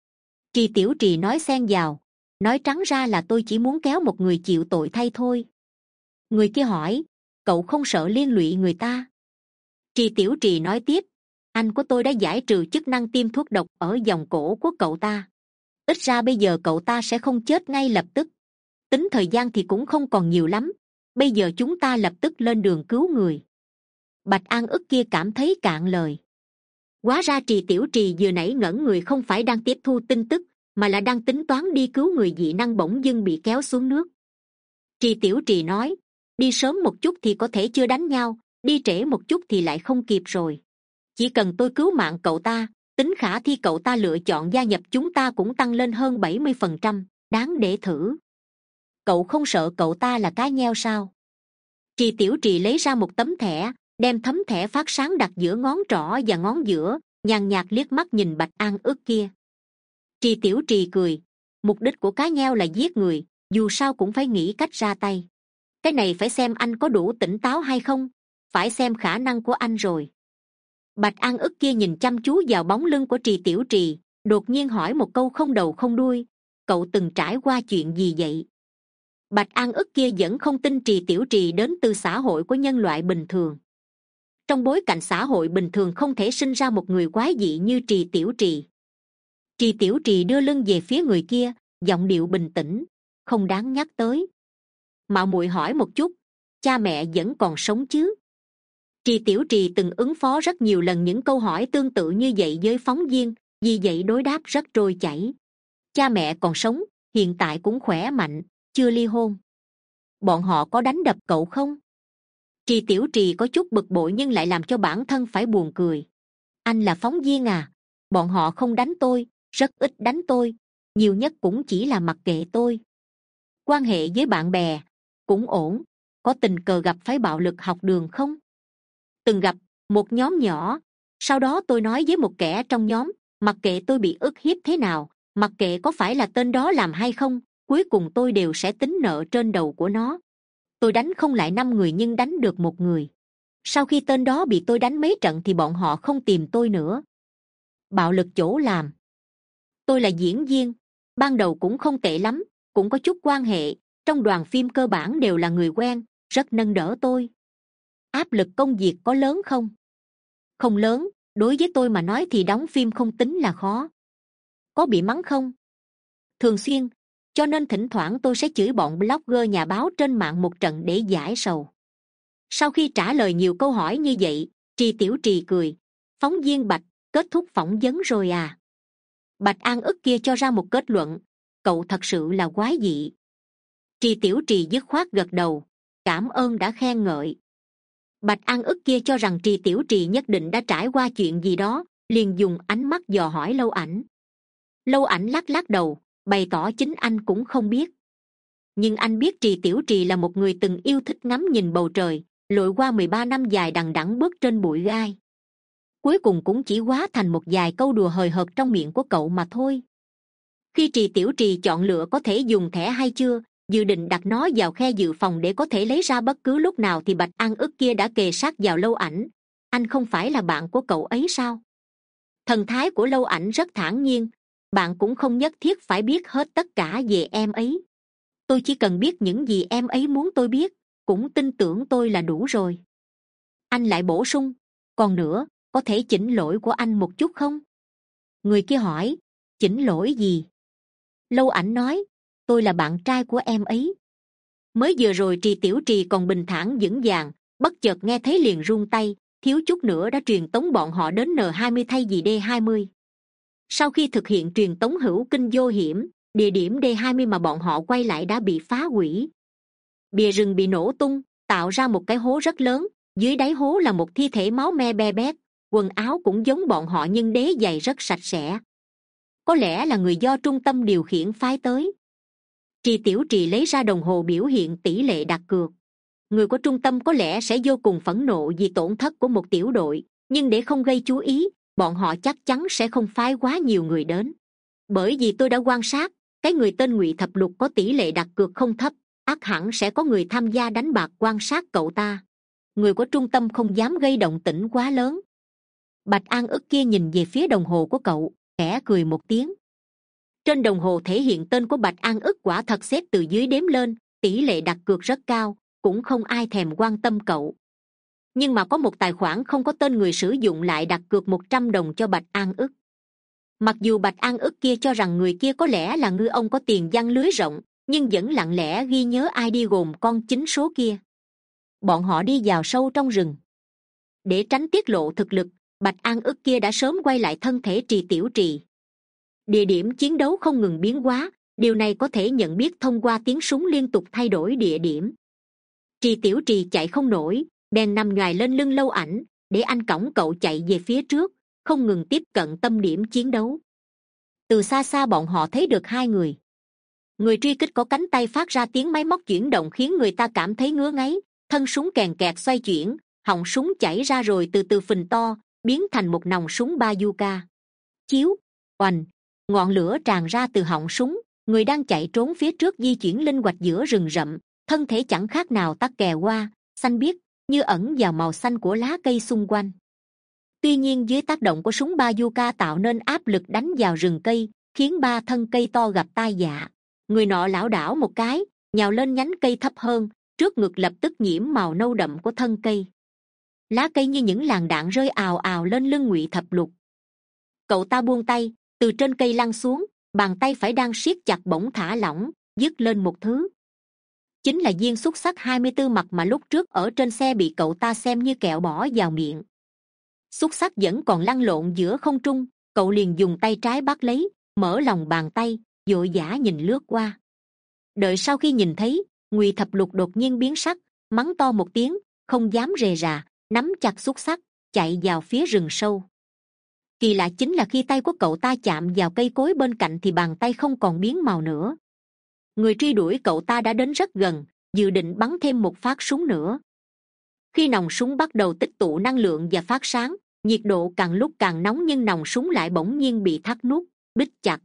Trì Tiểu Trì nói xen vào, nói trắng ra là tôi chỉ muốn kéo một người chịu tội thay thôi. Người kia hỏi, cậu không sợ liên lụy người ta? Trì Tiểu Trì nói tiếp, anh của tôi đã giải trừ chức năng tiêm thuốc độc ở vòng cổ của cậu ta. Ít ra bây giờ cậu ta sẽ không chết ngay lập tức. Tính thời gian thì cũng không còn nhiều lắm. Bây giờ chúng ta lập tức lên đường cứu người. Bạch An ức kia cảm thấy cạn lời. Hóa ra Trì Tiểu Trì vừa nãy ngẩn người không phải đang tiếp thu tin tức, mà là đang tính toán đi cứu người dị năng bỗng dưng bị kéo xuống nước. Trì Tiểu Trì nói, đi sớm một chút thì có thể chưa đánh nhau, đi trễ một chút thì lại không kịp rồi. Chỉ cần tôi cứu mạng cậu ta, tính khả thi cậu ta lựa chọn gia nhập chúng ta cũng tăng lên hơn bảy mươi phần trăm, đáng để thử. Cậu không sợ cậu ta là cá nheo sao? Trì Tiểu Trì lấy ra một tấm thẻ, đem tấm thẻ phát sáng đặt giữa ngón trỏ và ngón giữa, nhàn nhạt liếc mắt nhìn Bạch An ức kia. Trì Tiểu Trì cười, mục đích của cá nheo là giết người, dù sao cũng phải nghĩ cách ra tay. Cái này phải xem anh có đủ tỉnh táo hay không, phải xem khả năng của anh rồi. Bạch An ức kia nhìn chăm chú vào bóng lưng của Trì Tiểu Trì, đột nhiên hỏi một câu không đầu không đuôi, cậu từng trải qua chuyện gì vậy? Bạch An ức kia vẫn không tin Trì Tiểu Trì đến từ xã hội của nhân loại bình thường. Trong bối cảnh xã hội bình thường không thể sinh ra một người quái dị như Trì Tiểu Trì. Trì Tiểu Trì đưa lưng về phía người kia, giọng điệu bình tĩnh, không đáng nhắc tới. Mạo muội hỏi một chút, cha mẹ vẫn còn sống chứ? Trì Tiểu Trì từng ứng phó rất nhiều lần những câu hỏi tương tự như vậy với phóng viên, vì vậy đối đáp rất trôi chảy. Cha mẹ còn sống, hiện tại cũng khỏe mạnh, chưa ly hôn. Bọn họ có đánh đập cậu không? Trì Tiểu Trì có chút bực bội nhưng lại làm cho bản thân phải buồn cười. Anh là phóng viên à? Bọn họ không đánh tôi, rất ít đánh tôi, nhiều nhất cũng chỉ là mặc kệ tôi. Quan hệ với bạn bè cũng ổn. Có tình cờ gặp phải bạo lực học đường không? Từng gặp, một nhóm nhỏ. Sau đó tôi nói với một kẻ trong nhóm, mặc kệ tôi bị ức hiếp thế nào, mặc kệ có phải là tên đó làm hay không, cuối cùng tôi đều sẽ tính nợ trên đầu của nó. Tôi đánh không lại năm người nhưng đánh được một người. Sau khi tên đó bị tôi đánh mấy trận thì bọn họ không tìm tôi nữa. Bạo lực chỗ làm. Tôi là diễn viên, ban đầu cũng không tệ lắm, cũng có chút quan hệ, trong đoàn phim cơ bản đều là người quen, rất nâng đỡ tôi. Áp lực công việc có lớn không? Không lớn, đối với tôi mà nói thì đóng phim không tính là khó. Có bị mắng không? Thường xuyên, cho nên thỉnh thoảng tôi sẽ chửi bọn blogger nhà báo trên mạng một trận để giải sầu. Sau khi trả lời nhiều câu hỏi như vậy, Trì Tiểu Trì cười. Phóng viên Bạch, kết thúc phỏng vấn rồi à? Bạch An ức kia cho ra một kết luận, cậu thật sự là quái dị. Trì Tiểu Trì dứt khoát gật đầu, cảm ơn đã khen ngợi. Bạch An ức kia cho rằng Trì Tiểu Trì nhất định đã trải qua chuyện gì đó, liền dùng ánh mắt dò hỏi Lâu Ảnh. Lâu Ảnh lắc lắc đầu, bày tỏ chính anh cũng không biết. Nhưng anh biết Trì Tiểu Trì là một người từng yêu thích ngắm nhìn bầu trời, lội qua mười ba năm dài đằng đẵng bước trên bụi gai, cuối cùng cũng chỉ hóa thành một vài câu đùa hời hợt trong miệng của cậu mà thôi. Khi Trì Tiểu Trì chọn lựa có thể dùng thẻ hay chưa, dự định đặt nó vào khe dự phòng để có thể lấy ra bất cứ lúc nào, thì Bạch An Ức kia đã kề sát vào Lâu Ảnh. Anh không phải là bạn của cậu ấy sao? Thần thái của Lâu Ảnh rất thản nhiên. Bạn cũng không nhất thiết phải biết hết tất cả về em ấy. Tôi chỉ cần biết những gì em ấy muốn tôi biết, cũng tin tưởng tôi là đủ rồi. Anh lại bổ sung, còn nữa, có thể chỉnh lỗi của anh một chút không? Người kia hỏi, chỉnh lỗi gì? Lâu Ảnh nói, tôi là bạn trai của em ấy. Mới vừa rồi Trì Tiểu Trì còn bình thản vững vàng, bất chợt nghe thấy liền run tay, thiếu chút nữa đã truyền tống bọn họ đến N hai mươi thay vì D hai mươi. Sau khi thực hiện truyền tống hữu kinh vô hiểm, địa điểm D hai mươi mà bọn họ quay lại đã bị phá hủy. Bìa rừng bị nổ tung, tạo ra một cái hố rất lớn, dưới đáy hố là một thi thể máu me be bét, quần áo cũng giống bọn họ nhưng đế giày rất sạch sẽ. Có lẽ là người do trung tâm điều khiển phái tới. Trì Tiểu Trì lấy ra đồng hồ biểu hiện tỷ lệ đặt cược. Người của trung tâm có lẽ sẽ vô cùng phẫn nộ vì tổn thất của một tiểu đội, nhưng để không gây chú ý, bọn họ chắc chắn sẽ không phái quá nhiều người đến. Bởi vì tôi đã quan sát, cái người tên Ngụy Thập Lục có tỷ lệ đặt cược không thấp, ắt hẳn sẽ có người tham gia đánh bạc quan sát cậu ta. Người của trung tâm không dám gây động tĩnh quá lớn. Bạch An Ức kia nhìn về phía đồng hồ của cậu, khẽ cười một tiếng. Trên đồng hồ thể hiện tên của Bạch An Ức quả thật xếp từ dưới đếm lên, tỷ lệ đặt cược rất cao, cũng không ai thèm quan tâm cậu. Nhưng mà có một tài khoản không có tên người sử dụng lại đặt cược một trăm đồng cho Bạch An Ức. Mặc dù Bạch An Ức kia cho rằng người kia có lẽ là ngư ông có tiền giăng lưới rộng, nhưng vẫn lặng lẽ ghi nhớ ai đi gồm con chính số kia. Bọn họ đi vào sâu trong rừng. Để tránh tiết lộ thực lực, Bạch An Ức kia đã sớm quay lại thân thể Trì Tiểu Trì. Địa điểm chiến đấu không ngừng biến hóa, điều này có thể nhận biết thông qua tiếng súng liên tục thay đổi địa điểm. Trì Tiểu Trì chạy không nổi, bèn nằm nhoài lên lưng Lâu Ảnh, để anh cõng cậu chạy về phía trước, không ngừng tiếp cận tâm điểm chiến đấu. Từ xa xa bọn họ thấy được hai người. Người truy kích có cánh tay phát ra tiếng máy móc chuyển động khiến người ta cảm thấy ngứa ngáy, thân súng kèn kẹt xoay chuyển, họng súng chảy ra rồi từ từ phình to, biến thành một nòng súng bazooka. Chiếu, oành, ngọn lửa tràn ra từ họng súng, người đang chạy trốn phía trước di chuyển linh hoạt giữa rừng rậm, thân thể chẳng khác nào tắc kè qua, xanh biếc, như ẩn vào màu xanh của lá cây xung quanh. Tuy nhiên dưới tác động của súng bazooka tạo nên áp lực đánh vào rừng cây, khiến ba thân cây to gặp tai vạ. Người nọ lảo đảo một cái, nhào lên nhánh cây thấp hơn, trước ngực lập tức nhiễm màu nâu đậm của thân cây. Lá cây như những làn đạn rơi ào ào lên lưng Ngụy Thập Lục. Cậu ta buông tay, từ trên cây lăn xuống, bàn tay phải đang siết chặt bỗng thả lỏng, dứt lên một thứ. Chính là viên xúc xắc hai mươi tư mặt mà lúc trước ở trên xe bị cậu ta xem như kẹo bỏ vào miệng. Xúc xắc vẫn còn lăn lộn giữa không trung, cậu liền dùng tay trái bắt lấy, mở lòng bàn tay, vội vã nhìn lướt qua. Đợi sau khi nhìn thấy, Ngụy Thập Lục đột nhiên biến sắc, mắng to một tiếng, không dám rề rà, nắm chặt xúc xắc, chạy vào phía rừng sâu. Kỳ lạ chính là khi tay của cậu ta chạm vào cây cối bên cạnh thì bàn tay không còn biến màu nữa. Người truy đuổi cậu ta đã đến rất gần, dự định bắn thêm một phát súng nữa. Khi nòng súng bắt đầu tích tụ năng lượng và phát sáng, nhiệt độ càng lúc càng nóng nhưng nòng súng lại bỗng nhiên bị thắt nút, bít chặt.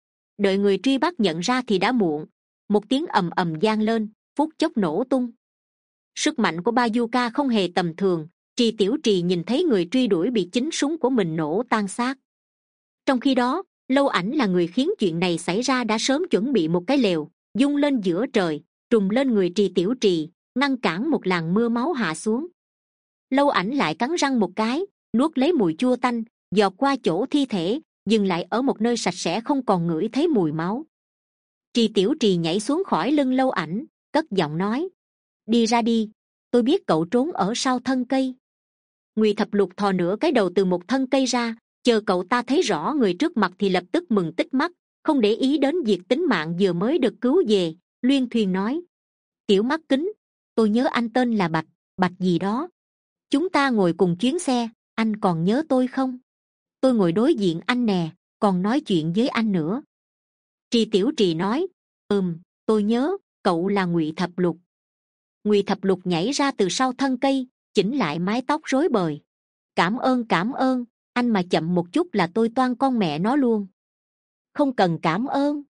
Đợi người truy bắt nhận ra thì đã muộn, một tiếng ầm ầm vang lên, phút chốc nổ tung. Sức mạnh của bazooka không hề tầm thường, Trì Tiểu Trì nhìn thấy người truy đuổi bị chính súng của mình nổ tan xác. Trong khi đó, Lâu Ảnh là người khiến chuyện này xảy ra đã sớm chuẩn bị một cái lều, dung lên giữa trời, trùm lên người Trì Tiểu Trì, ngăn cản một làn mưa máu hạ xuống. Lâu Ảnh lại cắn răng một cái, nuốt lấy mùi chua tanh, dọt qua chỗ thi thể, dừng lại ở một nơi sạch sẽ không còn ngửi thấy mùi máu. Trì Tiểu Trì nhảy xuống khỏi lưng Lâu Ảnh, cất giọng nói, đi ra đi, tôi biết cậu trốn ở sau thân cây. Ngụy Thập Lục thò nửa cái đầu từ một thân cây ra, chờ cậu ta thấy rõ người trước mặt thì lập tức mừng tít mắt, không để ý đến việc tính mạng vừa mới được cứu về, luyên thuyên nói, Tiểu Mắt Kính, tôi nhớ anh tên là Bạch, Bạch gì đó. Chúng ta ngồi cùng chuyến xe, anh còn nhớ tôi không? Tôi ngồi đối diện anh nè, còn nói chuyện với anh nữa. Trì Tiểu Trì nói, ừm, tôi nhớ, cậu là Ngụy Thập Lục. Ngụy Thập Lục nhảy ra từ sau thân cây, chỉnh lại mái tóc rối bời. Cảm ơn cảm ơn, anh mà chậm một chút là tôi toan con mẹ nó luôn. Không cần cảm ơn.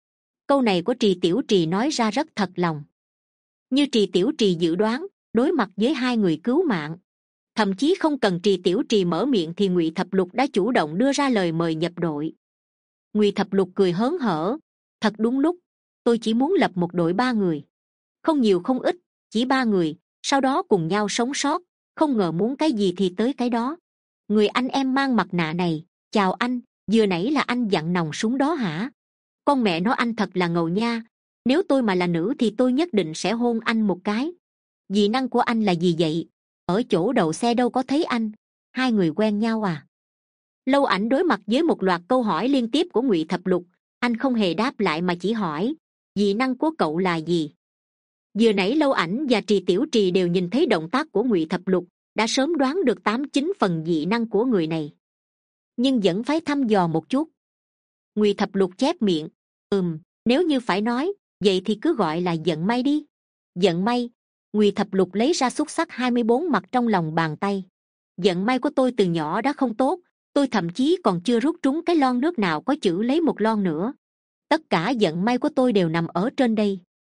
Câu này của Trì Tiểu Trì nói ra rất thật lòng. Như Trì Tiểu Trì dự đoán, đối mặt với hai người cứu mạng, thậm chí không cần Trì Tiểu Trì mở miệng thì Ngụy Thập Lục đã chủ động đưa ra lời mời nhập đội. Ngụy Thập Lục cười hớn hở, thật đúng lúc, tôi chỉ muốn lập một đội ba người, không nhiều không ít, chỉ ba người, sau đó cùng nhau sống sót, không ngờ muốn cái gì thì tới cái đó. Người anh em mang mặt nạ này, chào anh, vừa nãy là anh dặn nòng súng đó hả? Con mẹ nó, anh thật là ngầu nha, nếu tôi mà là nữ thì tôi nhất định sẽ hôn anh một cái. Dị năng của anh là gì vậy? Ở chỗ đậu xe đâu có thấy anh. Hai người quen nhau à? Lâu Ảnh đối mặt với một loạt câu hỏi liên tiếp của Ngụy Thập Lục, anh không hề đáp lại mà chỉ hỏi, dị năng của cậu là gì? Vừa nãy Lâu Ảnh và Trì Tiểu Trì đều nhìn thấy động tác của Ngụy Thập Lục, đã sớm đoán được tám chín phần dị năng của người này, nhưng vẫn phải thăm dò một chút. Ngụy Thập Lục chép miệng, ừm, nếu như phải nói, vậy thì cứ gọi là vận may đi. Vận may. Ngụy Thập Lục lấy ra xúc xắc hai mươi bốn mặt trong lòng bàn tay. Vận may của tôi từ nhỏ đã không tốt, tôi thậm chí còn chưa rút trúng cái lon nước nào có chữ lấy một lon nữa. Tất cả vận may của tôi đều nằm ở trên đây.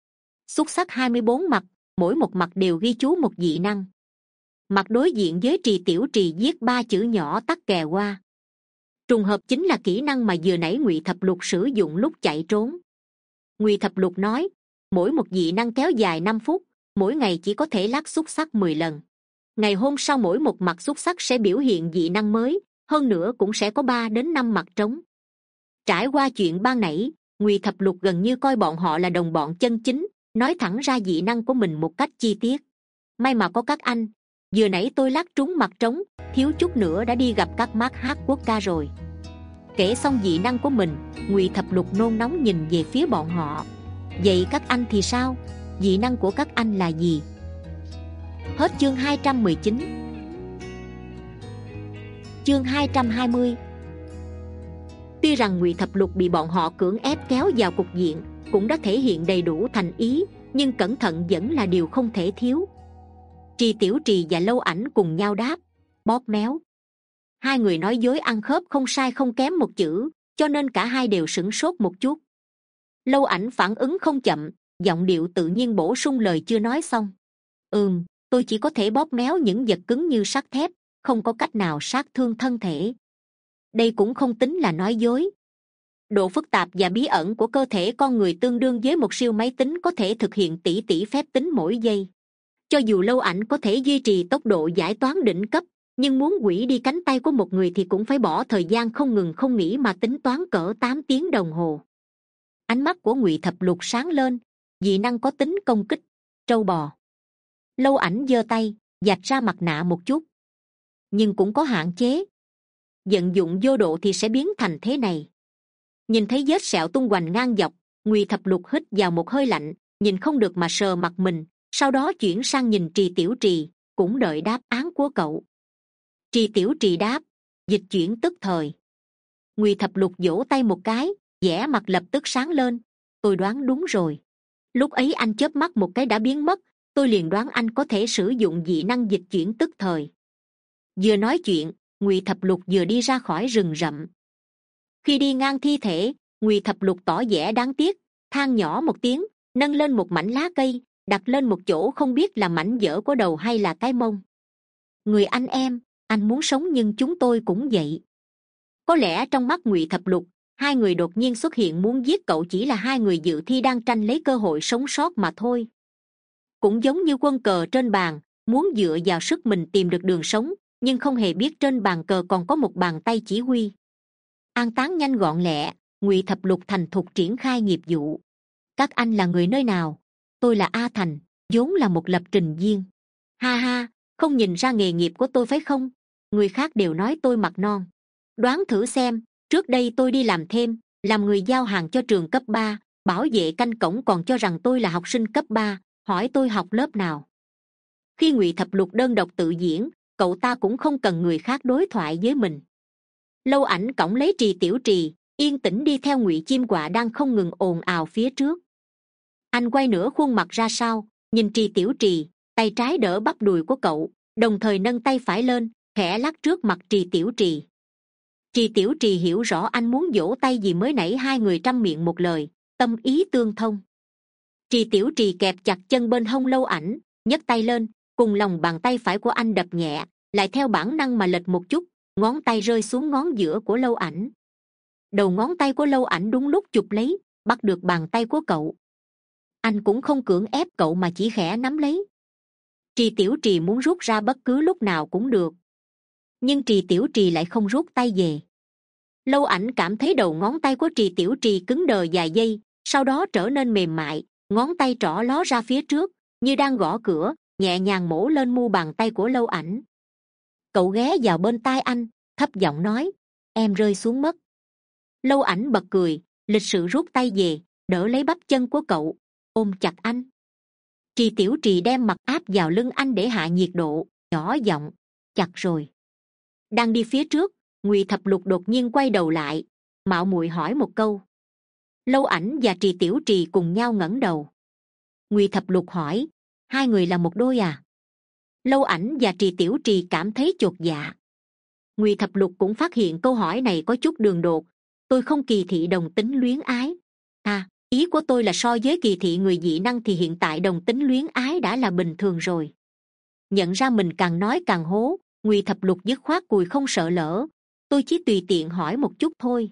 Xúc xắc hai mươi bốn mặt, mỗi một mặt đều ghi chú một dị năng. Mặt đối diện với Trì Tiểu Trì viết ba chữ nhỏ tắc kè qua. Trùng hợp chính là kỹ năng mà vừa nãy Ngụy Thập Lục sử dụng lúc chạy trốn. Ngụy Thập Lục nói, mỗi một dị năng kéo dài năm phút, mỗi ngày chỉ có thể lắc xúc xắc mười lần. Ngày hôm sau mỗi một mặt xúc xắc sẽ biểu hiện dị năng mới, hơn nữa cũng sẽ có ba đến năm mặt trống. Trải qua chuyện ban nãy, Ngụy Thập Lục gần như coi bọn họ là đồng bọn chân chính, nói thẳng ra dị năng của mình một cách chi tiết. May mà có các anh, vừa nãy tôi lắc trúng mặt trống, thiếu chút nữa đã đi gặp các mác hát quốc ca rồi. Kể xong dị năng của mình, Ngụy Thập Lục nôn nóng nhìn về phía bọn họ. Vậy các anh thì sao? Dị năng của các anh là gì? Hết chương hai trăm mười chín. Chương hai trăm hai mươi. Tuy rằng Ngụy Thập Lục bị bọn họ cưỡng ép kéo vào cục diện, cũng đã thể hiện đầy đủ thành ý, nhưng cẩn thận vẫn là điều không thể thiếu. Trì Tiểu Trì và Lâu Ảnh cùng nhau đáp, bóp méo. Hai người nói dối ăn khớp không sai không kém một chữ, cho nên cả hai đều sửng sốt một chút. Lâu Ảnh phản ứng không chậm, giọng điệu tự nhiên bổ sung lời chưa nói xong. Ừm, tôi chỉ có thể bóp méo những vật cứng như sắt thép, không có cách nào sát thương thân thể. Đây cũng không tính là nói dối. Độ phức tạp và bí ẩn của cơ thể con người tương đương với một siêu máy tính có thể thực hiện tỷ tỷ phép tính mỗi giây. Cho dù Lâu Ảnh có thể duy trì tốc độ giải toán đỉnh cấp, nhưng muốn quỷ đi cánh tay của một người thì cũng phải bỏ thời gian không ngừng không nghỉ mà tính toán cỡ tám tiếng đồng hồ. Ánh mắt của Ngụy Thập Lục sáng lên, dị năng có tính công kích, trâu bò. Lâu Ảnh giơ tay, vạch ra mặt nạ một chút. Nhưng cũng có hạn chế. Vận dụng vô độ thì sẽ biến thành thế này. Nhìn thấy vết sẹo tung hoành ngang dọc, Ngụy Thập Lục hít vào một hơi lạnh, nhìn không được mà sờ mặt mình, sau đó chuyển sang nhìn Trì Tiểu Trì, cũng đợi đáp án của cậu. Trì Tiểu Trì đáp, dịch chuyển tức thời. Ngụy Thập Lục vỗ tay một cái, vẻ mặt lập tức sáng lên. Tôi đoán đúng rồi. Lúc ấy anh chớp mắt một cái đã biến mất, tôi liền đoán anh có thể sử dụng dị năng dịch chuyển tức thời. Vừa nói chuyện, Ngụy Thập Lục vừa đi ra khỏi rừng rậm. Khi đi ngang thi thể, Ngụy Thập Lục tỏ vẻ đáng tiếc, than nhỏ một tiếng, nâng lên một mảnh lá cây, đặt lên một chỗ không biết là mảnh vỡ của đầu hay là cái mông. Người anh em, anh muốn sống nhưng chúng tôi cũng vậy. Có lẽ trong mắt Ngụy Thập Lục, hai người đột nhiên xuất hiện muốn giết cậu chỉ là hai người dự thi đang tranh lấy cơ hội sống sót mà thôi. Cũng giống như quân cờ trên bàn, muốn dựa vào sức mình tìm được đường sống, nhưng không hề biết trên bàn cờ còn có một bàn tay chỉ huy. An táng nhanh gọn lẹ, Ngụy Thập Lục thành thục triển khai nghiệp vụ. Các anh là người nơi nào? Tôi là A Thành, vốn là một lập trình viên. Ha ha, không nhìn ra nghề nghiệp của tôi phải không? Người khác đều nói tôi mặt non. Đoán thử xem, trước đây tôi đi làm thêm, làm người giao hàng cho trường cấp ba, bảo vệ canh cổng còn cho rằng tôi là học sinh cấp ba, hỏi tôi học lớp nào. Khi Ngụy Thập Lục đơn độc tự diễn, cậu ta cũng không cần người khác đối thoại với mình. Lâu Ảnh cõng lấy Trì Tiểu Trì, yên tĩnh đi theo Ngụy Chim Quạ đang không ngừng ồn ào phía trước. Anh quay nửa khuôn mặt ra sau, nhìn Trì Tiểu Trì, tay trái đỡ bắp đùi của cậu, đồng thời nâng tay phải lên, khẽ lắc trước mặt Trì Tiểu Trì. Trì Tiểu Trì hiểu rõ anh muốn vỗ tay gì mới nãy hai người trăm miệng một lời, tâm ý tương thông. Trì Tiểu Trì kẹp chặt chân bên hông Lâu Ảnh, nhấc tay lên, cùng lòng bàn tay phải của anh đập nhẹ, lại theo bản năng mà lệch một chút, ngón tay rơi xuống ngón giữa của Lâu Ảnh. Đầu ngón tay của Lâu Ảnh đúng lúc chụp lấy, bắt được bàn tay của cậu. Anh cũng không cưỡng ép cậu mà chỉ khẽ nắm lấy. Trì Tiểu Trì muốn rút ra bất cứ lúc nào cũng được, nhưng Trì Tiểu Trì lại không rút tay về. Lâu Ảnh cảm thấy đầu ngón tay của Trì Tiểu Trì cứng đờ vài giây, sau đó trở nên mềm mại, ngón tay trỏ ló ra phía trước, như đang gõ cửa, nhẹ nhàng mổ lên mu bàn tay của Lâu Ảnh. Cậu ghé vào bên tai anh, thấp giọng nói, em rơi xuống mất. Lâu Ảnh bật cười, lịch sự rút tay về, đỡ lấy bắp chân của cậu, ôm chặt anh. Trì Tiểu Trì đem mặt áp vào lưng anh để hạ nhiệt độ, nhỏ giọng, chặt rồi. Đang đi phía trước, Ngụy Thập Lục đột nhiên quay đầu lại, mạo muội hỏi một câu. Lâu Ảnh và Trì Tiểu Trì cùng nhau ngẩng đầu. Ngụy Thập Lục hỏi, hai người là một đôi à? Lâu Ảnh và Trì Tiểu Trì cảm thấy chột dạ. Ngụy Thập Lục cũng phát hiện câu hỏi này có chút đường đột. Tôi không kỳ thị đồng tính luyến ái. À, ý của tôi là so với kỳ thị người dị năng thì hiện tại đồng tính luyến ái đã là bình thường rồi. Nhận ra mình càng nói càng hố, Ngụy Thập Lục dứt khoát cùi không sợ lỡ. Tôi chỉ tùy tiện hỏi một chút thôi.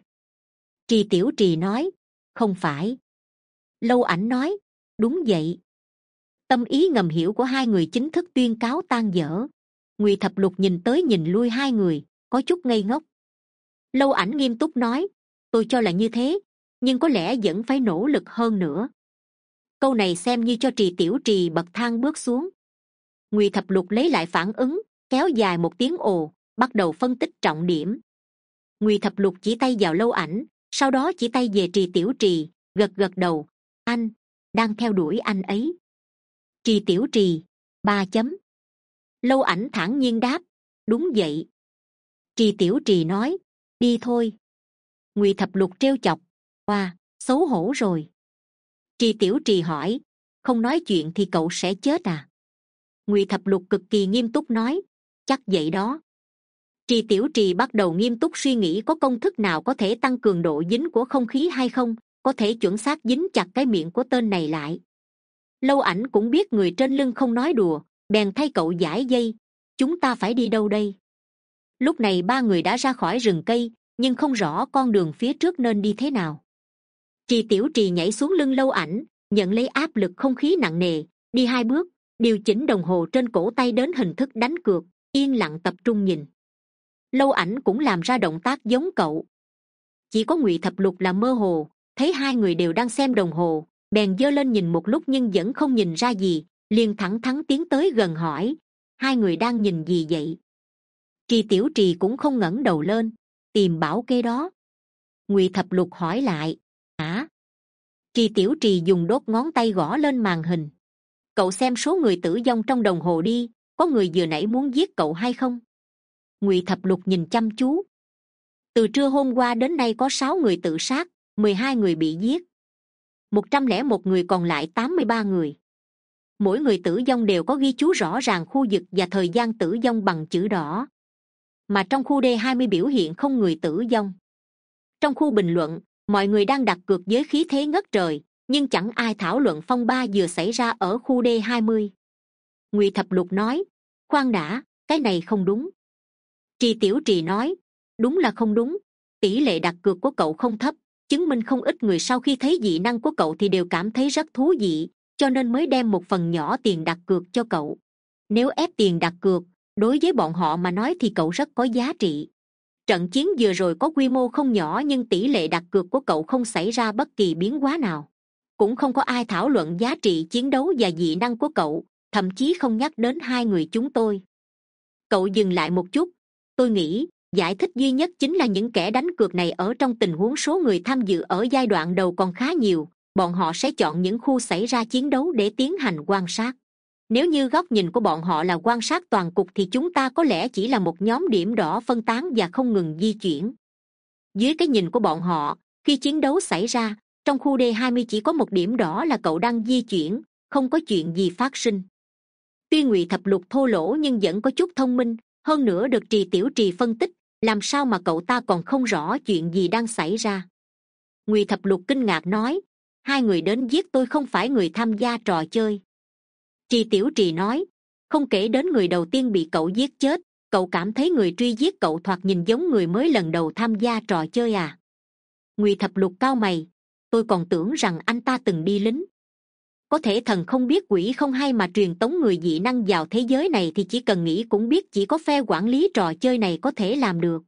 Trì Tiểu Trì nói, không phải. Lâu Ảnh nói, đúng vậy. Tâm ý ngầm hiểu của hai người chính thức tuyên cáo tan vỡ. Ngụy Thập Lục nhìn tới nhìn lui hai người, có chút ngây ngốc. Lâu Ảnh nghiêm túc nói, tôi cho là như thế, nhưng có lẽ vẫn phải nỗ lực hơn nữa. Câu này xem như cho Trì Tiểu Trì bậc thang bước xuống. Ngụy Thập Lục lấy lại phản ứng, kéo dài một tiếng ồ, bắt đầu phân tích trọng điểm. Ngụy Thập Lục chỉ tay vào Lâu Ảnh, sau đó chỉ tay về Trì Tiểu Trì, gật gật đầu, anh đang theo đuổi anh ấy. Trì Tiểu Trì, ba chấm. Lâu Ảnh thản nhiên đáp, đúng vậy. Trì Tiểu Trì nói, đi thôi. Ngụy Thập Lục trêu chọc, oa, xấu hổ rồi. Trì Tiểu Trì hỏi, không nói chuyện thì cậu sẽ chết à? Ngụy Thập Lục cực kỳ nghiêm túc nói, chắc vậy đó. Trì Tiểu Trì bắt đầu nghiêm túc suy nghĩ có công thức nào có thể tăng cường độ dính của không khí hay không, có thể chuẩn xác dính chặt cái miệng của tên này lại. Lâu Ảnh cũng biết người trên lưng không nói đùa, bèn thay cậu giải dây, chúng ta phải đi đâu đây? Lúc này ba người đã ra khỏi rừng cây, nhưng không rõ con đường phía trước nên đi thế nào. Trì Tiểu Trì nhảy xuống lưng Lâu Ảnh, nhận lấy áp lực không khí nặng nề, đi hai bước, điều chỉnh đồng hồ trên cổ tay đến hình thức đánh cược, yên lặng tập trung nhìn. Lâu Ảnh cũng làm ra động tác giống cậu. Chỉ có Ngụy Thập Lục là mơ hồ, thấy hai người đều đang xem đồng hồ, bèn giơ lên nhìn một lúc nhưng vẫn không nhìn ra gì, liền thẳng thắn tiến tới gần hỏi, hai người đang nhìn gì vậy? Trì Tiểu Trì cũng không ngẩng đầu lên, tìm bảo kê đó. Ngụy Thập Lục hỏi lại, hả? Trì Tiểu Trì dùng đốt ngón tay gõ lên màn hình. Cậu xem số người tử vong trong đồng hồ đi, có người vừa nãy muốn giết cậu hay không? Ngụy Thập Lục nhìn chăm chú. Từ trưa hôm qua đến nay có sáu người tự sát, mười hai người bị giết, một trăm lẻ một người còn lại tám mươi ba người. Mỗi người tử vong đều có ghi chú rõ ràng khu vực và thời gian tử vong bằng chữ đỏ. Mà trong khu D hai mươi biểu hiện không người tử vong. Trong khu bình luận, mọi người đang đặt cược với khí thế ngất trời, nhưng chẳng ai thảo luận phong ba vừa xảy ra ở khu D hai mươi. Ngụy Thập Lục nói, khoan đã, cái này không đúng. Trì Tiểu Trì nói, đúng là không đúng, tỷ lệ đặt cược của cậu không thấp, chứng minh không ít người sau khi thấy dị năng của cậu thì đều cảm thấy rất thú vị, cho nên mới đem một phần nhỏ tiền đặt cược cho cậu. Nếu ép tiền đặt cược, đối với bọn họ mà nói thì cậu rất có giá trị. Trận chiến vừa rồi có quy mô không nhỏ nhưng tỷ lệ đặt cược của cậu không xảy ra bất kỳ biến hóa nào. Cũng không có ai thảo luận giá trị chiến đấu và dị năng của cậu, thậm chí không nhắc đến hai người chúng tôi. Cậu dừng lại một chút, tôi nghĩ giải thích duy nhất chính là những kẻ đánh cược này ở trong tình huống số người tham dự ở giai đoạn đầu còn khá nhiều, bọn họ sẽ chọn những khu xảy ra chiến đấu để tiến hành quan sát. Nếu như góc nhìn của bọn họ là quan sát toàn cục thì chúng ta có lẽ chỉ là một nhóm điểm đỏ phân tán và không ngừng di chuyển. Dưới cái nhìn của bọn họ, khi chiến đấu xảy ra, trong khu D hai mươi chỉ có một điểm đỏ là cậu đang di chuyển, không có chuyện gì phát sinh. Tuy Ngụy Thập Lục thô lỗ nhưng vẫn có chút thông minh, hơn nữa được Trì Tiểu Trì phân tích, làm sao mà cậu ta còn không rõ chuyện gì đang xảy ra. Ngụy Thập Lục kinh ngạc nói, hai người đến giết tôi không phải người tham gia trò chơi. Trì Tiểu Trì nói, không kể đến người đầu tiên bị cậu giết chết, cậu cảm thấy người truy giết cậu thoạt nhìn giống người mới lần đầu tham gia trò chơi à? Ngụy Thập Lục cau mày, tôi còn tưởng rằng anh ta từng đi lính. Có thể thần không biết quỷ không hay mà truyền tống người dị năng vào thế giới này thì chỉ cần nghĩ cũng biết chỉ có phe quản lý trò chơi này có thể làm được.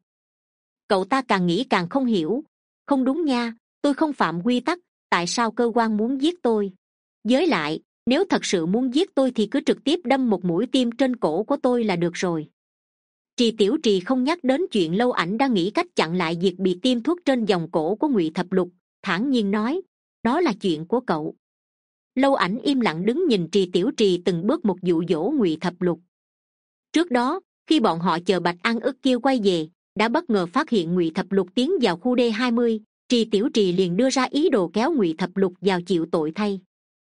Cậu ta càng nghĩ càng không hiểu, không đúng nha, tôi không phạm quy tắc, tại sao cơ quan muốn giết tôi? Với lại, nếu thật sự muốn giết tôi thì cứ trực tiếp đâm một mũi tim trên cổ của tôi là được rồi. Trì Tiểu Trì không nhắc đến chuyện Lâu Ảnh đã nghĩ cách chặn lại việc bị tiêm thuốc trên vòng cổ của Ngụy Thập Lục, thản nhiên nói, đó là chuyện của cậu. Lâu Ảnh im lặng đứng nhìn Trì Tiểu Trì từng bước một dụ dỗ Ngụy Thập Lục. Trước đó, khi bọn họ chờ Bạch An ức kêu quay về, đã bất ngờ phát hiện Ngụy Thập Lục tiến vào khu D hai mươi, Trì Tiểu Trì liền đưa ra ý đồ kéo Ngụy Thập Lục vào chịu tội thay.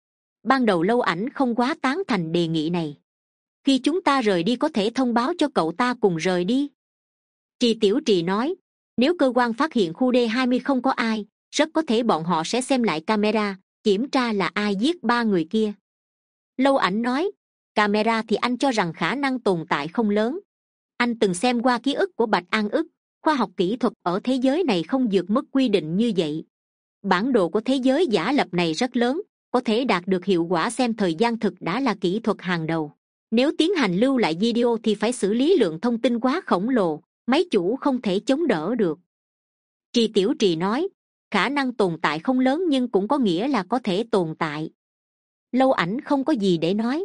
Ban đầu Lâu Ảnh không quá tán thành đề nghị này. Khi chúng ta rời đi có thể thông báo cho cậu ta cùng rời đi. Trì Tiểu Trì nói, nếu cơ quan phát hiện khu D hai mươi không có ai, rất có thể bọn họ sẽ xem lại camera, kiểm tra là ai giết ba người kia. Lâu Ảnh nói, camera thì anh cho rằng khả năng tồn tại không lớn. Anh từng xem qua ký ức của Bạch An ức, khoa học kỹ thuật ở thế giới này không vượt mức quy định như vậy. Bản đồ của thế giới giả lập này rất lớn, có thể đạt được hiệu quả xem thời gian thực đã là kỹ thuật hàng đầu. Nếu tiến hành lưu lại video thì phải xử lý lượng thông tin quá khổng lồ, máy chủ không thể chống đỡ được. Trì Tiểu Trì nói, khả năng tồn tại không lớn nhưng cũng có nghĩa là có thể tồn tại. Lâu Ảnh không có gì để nói.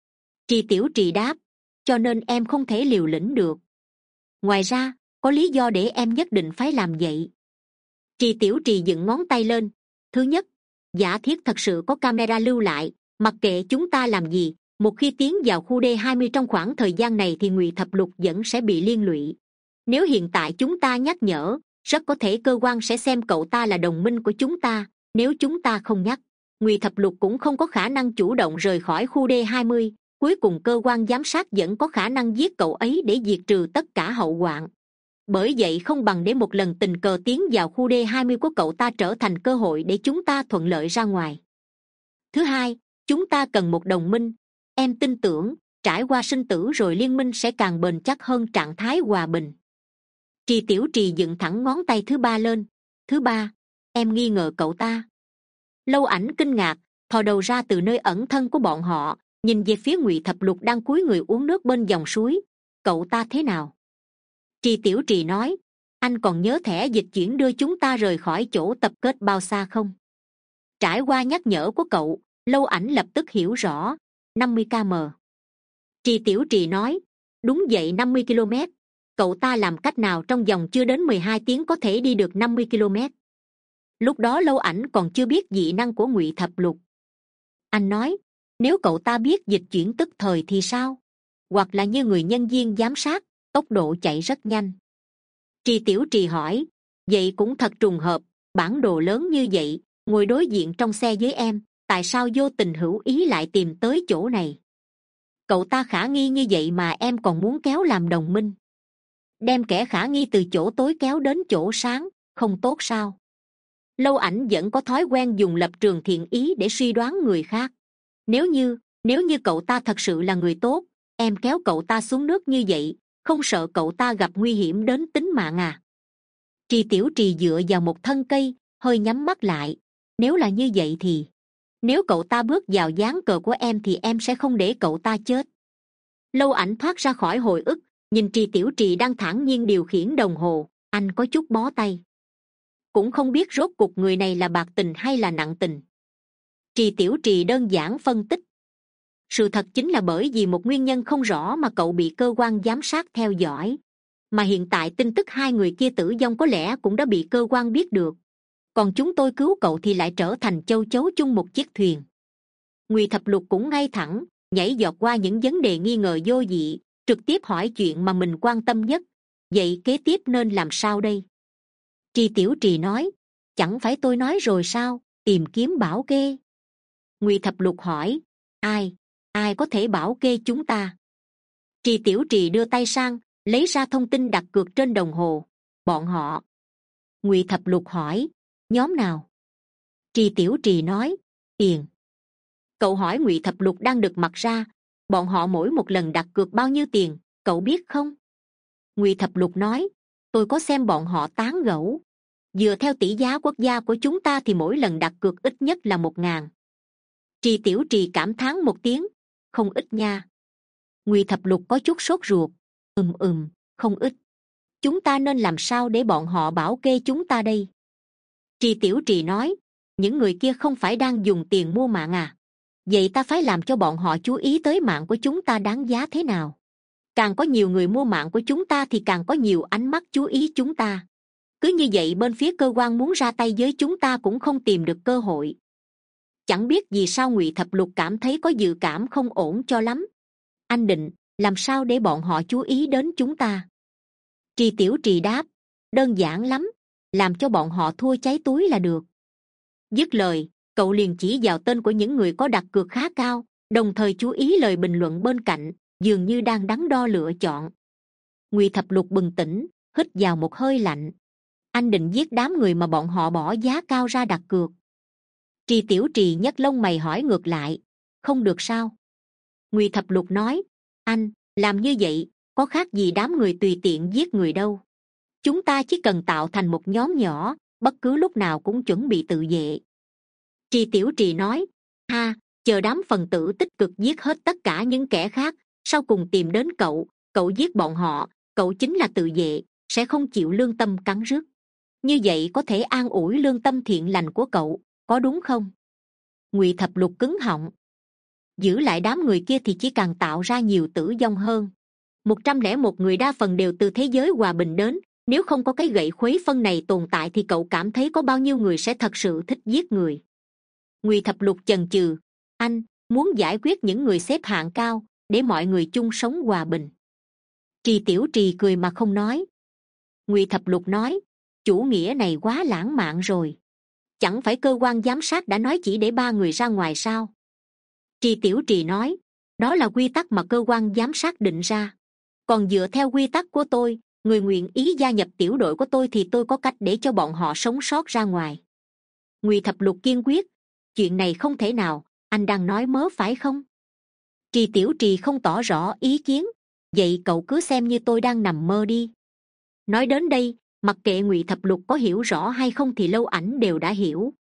Trì Tiểu Trì đáp, cho nên em không thể liều lĩnh được. Ngoài ra, có lý do để em nhất định phải làm vậy. Trì Tiểu Trì dựng ngón tay lên. Thứ nhất, giả thiết thật sự có camera lưu lại, mặc kệ chúng ta làm gì, một khi tiến vào khu D hai mươi trong khoảng thời gian này thì Ngụy Thập Lục vẫn sẽ bị liên lụy. Nếu hiện tại chúng ta nhắc nhở, rất có thể cơ quan sẽ xem cậu ta là đồng minh của chúng ta. Nếu chúng ta không nhắc, Ngụy Thập Lục cũng không có khả năng chủ động rời khỏi khu D hai mươi. Cuối cùng cơ quan giám sát vẫn có khả năng giết cậu ấy để diệt trừ tất cả hậu hoạn. Bởi vậy không bằng để một lần tình cờ tiến vào khu D hai mươi của cậu ta trở thành cơ hội để chúng ta thuận lợi ra ngoài. Thứ hai, chúng ta cần một đồng minh. Em tin tưởng, trải qua sinh tử rồi liên minh sẽ càng bền chắc hơn trạng thái hòa bình. Trì Tiểu Trì dựng thẳng ngón tay thứ ba lên. Thứ ba, em nghi ngờ cậu ta. Lâu Ảnh kinh ngạc, thò đầu ra từ nơi ẩn thân của bọn họ, nhìn về phía Ngụy Thập Lục đang cúi người uống nước bên dòng suối. Cậu ta thế nào? Trì Tiểu Trì nói, anh còn nhớ thẻ dịch chuyển đưa chúng ta rời khỏi chỗ tập kết bao xa không? Trải qua nhắc nhở của cậu, Lâu Ảnh lập tức hiểu rõ. năm mươi ki lô mét. Trì Tiểu Trì nói, đúng vậy năm mươi ki lô mét. Cậu ta làm cách nào trong vòng chưa đến mười hai tiếng có thể đi được năm mươi ki lô mét? Lúc đó Lâu Ảnh còn chưa biết dị năng của Ngụy Thập Lục. Anh nói, nếu cậu ta biết dịch chuyển tức thời thì sao? Hoặc là như người nhân viên giám sát, tốc độ chạy rất nhanh. Trì Tiểu Trì hỏi, vậy cũng thật trùng hợp, bản đồ lớn như vậy, ngồi đối diện trong xe với em, tại sao vô tình hữu ý lại tìm tới chỗ này? Cậu ta khả nghi như vậy mà em còn muốn kéo làm đồng minh. Đem kẻ khả nghi từ chỗ tối kéo đến chỗ sáng, không tốt sao? Lâu Ảnh vẫn có thói quen dùng lập trường thiện ý để suy đoán người khác. Nếu như, nếu như cậu ta thật sự là người tốt, em kéo cậu ta xuống nước như vậy, không sợ cậu ta gặp nguy hiểm đến tính mạng à? Trì Tiểu Trì dựa vào một thân cây, hơi nhắm mắt lại. Nếu là như vậy thì, nếu cậu ta bước vào ván cờ của em thì em sẽ không để cậu ta chết. Lâu Ảnh thoát ra khỏi hồi ức, nhìn Trì Tiểu Trì đang thản nhiên điều khiển đồng hồ, anh có chút bó tay. Cũng không biết rốt cuộc người này là bạc tình hay là nặng tình. Trì Tiểu Trì đơn giản phân tích. Sự thật chính là bởi vì một nguyên nhân không rõ mà cậu bị cơ quan giám sát theo dõi. Mà hiện tại tin tức hai người kia tử vong có lẽ cũng đã bị cơ quan biết được. Còn chúng tôi cứu cậu thì lại trở thành châu chấu chung một chiếc thuyền. Ngụy Thập Lục cũng ngay thẳng, nhảy giọt qua những vấn đề nghi ngờ vô dị, trực tiếp hỏi chuyện mà mình quan tâm nhất. Vậy kế tiếp nên làm sao đây? Tri Tiểu Trì nói, chẳng phải tôi nói rồi sao, tìm kiếm bảo kê. Ngụy Thập Lục hỏi, ai ai có thể bảo kê chúng ta? Tri Tiểu Trì đưa tay sang lấy ra thông tin đặt cược trên đồng hồ. Bọn họ. Ngụy Thập Lục hỏi, nhóm nào? Tri Tiểu Trì nói, tiền. Cậu hỏi Ngụy Thập Lục đang được mặt ra, bọn họ mỗi một lần đặt cược bao nhiêu tiền, cậu biết không? Ngụy Thập Lục nói, tôi có xem bọn họ tán gẫu. Dựa theo tỷ giá quốc gia của chúng ta thì mỗi lần đặt cược ít nhất là một ngàn. Tri Tiểu Trì cảm thán một tiếng, không ít nha. Ngụy Thập Lục có chút sốt ruột, ừm ừm, không ít. Chúng ta nên làm sao để bọn họ bảo kê chúng ta đây? Tri Tiểu Trì nói, những người kia không phải đang dùng tiền mua mạng à? Vậy ta phải làm cho bọn họ chú ý tới mạng của chúng ta đáng giá thế nào. Càng có nhiều người mua mạng của chúng ta thì càng có nhiều ánh mắt chú ý chúng ta. Cứ như vậy bên phía cơ quan muốn ra tay với chúng ta cũng không tìm được cơ hội. Chẳng biết vì sao Ngụy Thập Lục cảm thấy có dự cảm không ổn cho lắm. Anh định làm sao để bọn họ chú ý đến chúng ta? Tri Tiểu Trì đáp, đơn giản lắm, làm cho bọn họ thua cháy túi là được. Dứt lời, cậu liền chỉ vào tên của những người có đặt cược khá cao, đồng thời chú ý lời bình luận bên cạnh, dường như đang đắn đo lựa chọn. Ngụy Thập Lục bừng tỉnh, hít vào một hơi lạnh. Anh định giết đám người mà bọn họ bỏ giá cao ra đặt cược. Tri Tiểu Trì nhấc lông mày hỏi ngược lại, không được sao? Ngụy Thập Lục nói, anh làm như vậy có khác gì đám người tùy tiện giết người đâu. Chúng ta chỉ cần tạo thành một nhóm nhỏ, bất cứ lúc nào cũng chuẩn bị tự vệ. Tri Tiểu Trì nói, ha, chờ đám phần tử tích cực giết hết tất cả những kẻ khác, sau cùng tìm đến cậu, cậu giết bọn họ, cậu chính là tự vệ, sẽ không chịu lương tâm cắn rứt. Như vậy có thể an ủi lương tâm thiện lành của cậu, có đúng không? Ngụy Thập Lục cứng họng. Giữ lại đám người kia thì chỉ càng tạo ra nhiều tử vong hơn. Một trăm lẻ một người đa phần đều từ thế giới hòa bình đến, nếu không có cái gậy khuấy phân này tồn tại thì cậu cảm thấy có bao nhiêu người sẽ thật sự thích giết người? Ngụy Thập Lục chần chừ, anh muốn giải quyết những người xếp hạng cao để mọi người chung sống hòa bình. Tri Tiểu Trì cười mà không nói. Ngụy Thập Lục nói, chủ nghĩa này quá lãng mạn rồi. Chẳng phải cơ quan giám sát đã nói chỉ để ba người ra ngoài sao? Tri Tiểu Trì nói, đó là quy tắc mà cơ quan giám sát định ra. Còn dựa theo quy tắc của tôi, người nguyện ý gia nhập tiểu đội của tôi thì tôi có cách để cho bọn họ sống sót ra ngoài. Ngụy Thập Lục kiên quyết, chuyện này không thể nào, anh đang nói mớ phải không? Tri Tiểu Trì không tỏ rõ ý kiến, vậy cậu cứ xem như tôi đang nằm mơ đi. Nói đến đây, mặc kệ Ngụy Thập Lục có hiểu rõ hay không thì Lâu Ảnh đều đã hiểu.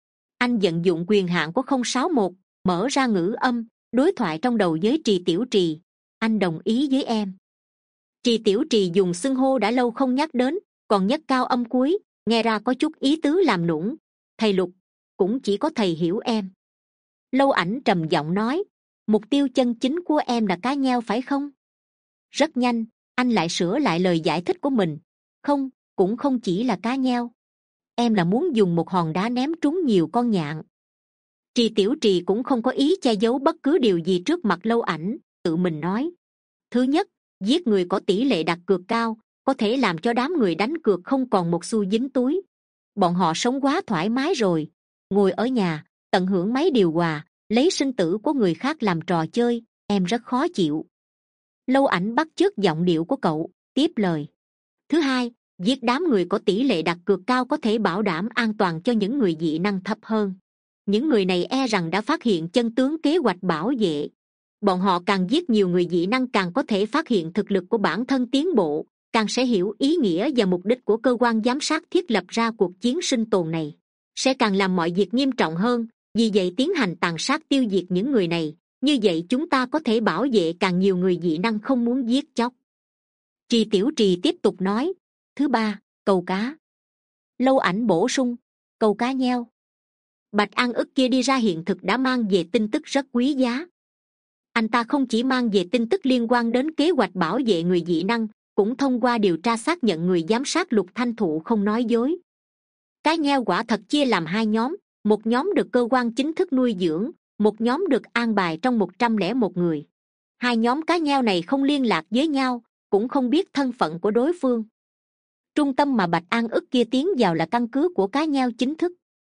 Anh vận dụng quyền hạn của không sáu một, mở ra ngữ âm, đối thoại trong đầu với Tri Tiểu Trì. Anh đồng ý với em. Tri Tiểu Trì dùng xưng hô đã lâu không nhắc đến, còn nhấc cao âm cuối, nghe ra có chút ý tứ làm nũng. Thầy Lục, cũng chỉ có thầy hiểu em. Lâu Ảnh trầm giọng nói, mục tiêu chân chính của em là cá nheo phải không? Rất nhanh, anh lại sửa lại lời giải thích của mình. Không, cũng không chỉ là cá nheo. Em là muốn dùng một hòn đá ném trúng nhiều con nhạn. Tri Tiểu Trì cũng không có ý che giấu bất cứ điều gì trước mặt Lâu Ảnh, tự mình nói. Thứ nhất, giết người có tỷ lệ đặt cược cao, có thể làm cho đám người đánh cược không còn một xu dính túi. Bọn họ sống quá thoải mái rồi, ngồi ở nhà, tận hưởng máy điều hòa, lấy sinh tử của người khác làm trò chơi, em rất khó chịu. Lâu Ảnh bắt chước giọng điệu của cậu, tiếp lời. Thứ hai, giết đám người có tỷ lệ đặt cược cao có thể bảo đảm an toàn cho những người dị năng thấp hơn. Những người này e rằng đã phát hiện chân tướng kế hoạch bảo vệ. Bọn họ càng giết nhiều người dị năng càng có thể phát hiện thực lực của bản thân tiến bộ, càng sẽ hiểu ý nghĩa và mục đích của cơ quan giám sát thiết lập ra cuộc chiến sinh tồn này, sẽ càng làm mọi việc nghiêm trọng hơn. Vì vậy tiến hành tàn sát tiêu diệt những người này, như vậy chúng ta có thể bảo vệ càng nhiều người dị năng không muốn giết chóc. Tri Tiểu Trì tiếp tục nói, thứ ba, câu cá. Lâu Ảnh bổ sung, câu cá nheo. Bạch An ức kia đi ra hiện thực đã mang về tin tức rất quý giá. Anh ta không chỉ mang về tin tức liên quan đến kế hoạch bảo vệ người dị năng, cũng thông qua điều tra xác nhận người giám sát Lục Thanh Thụ không nói dối. Cá nheo quả thật chia làm hai nhóm, một nhóm được cơ quan chính thức nuôi dưỡng, một nhóm được an bài trong một trăm lẻ một người. Hai nhóm cá nheo này không liên lạc với nhau, cũng không biết thân phận của đối phương. Trung tâm mà Bạch An ức kia tiến vào là căn cứ của cá nheo chính thức,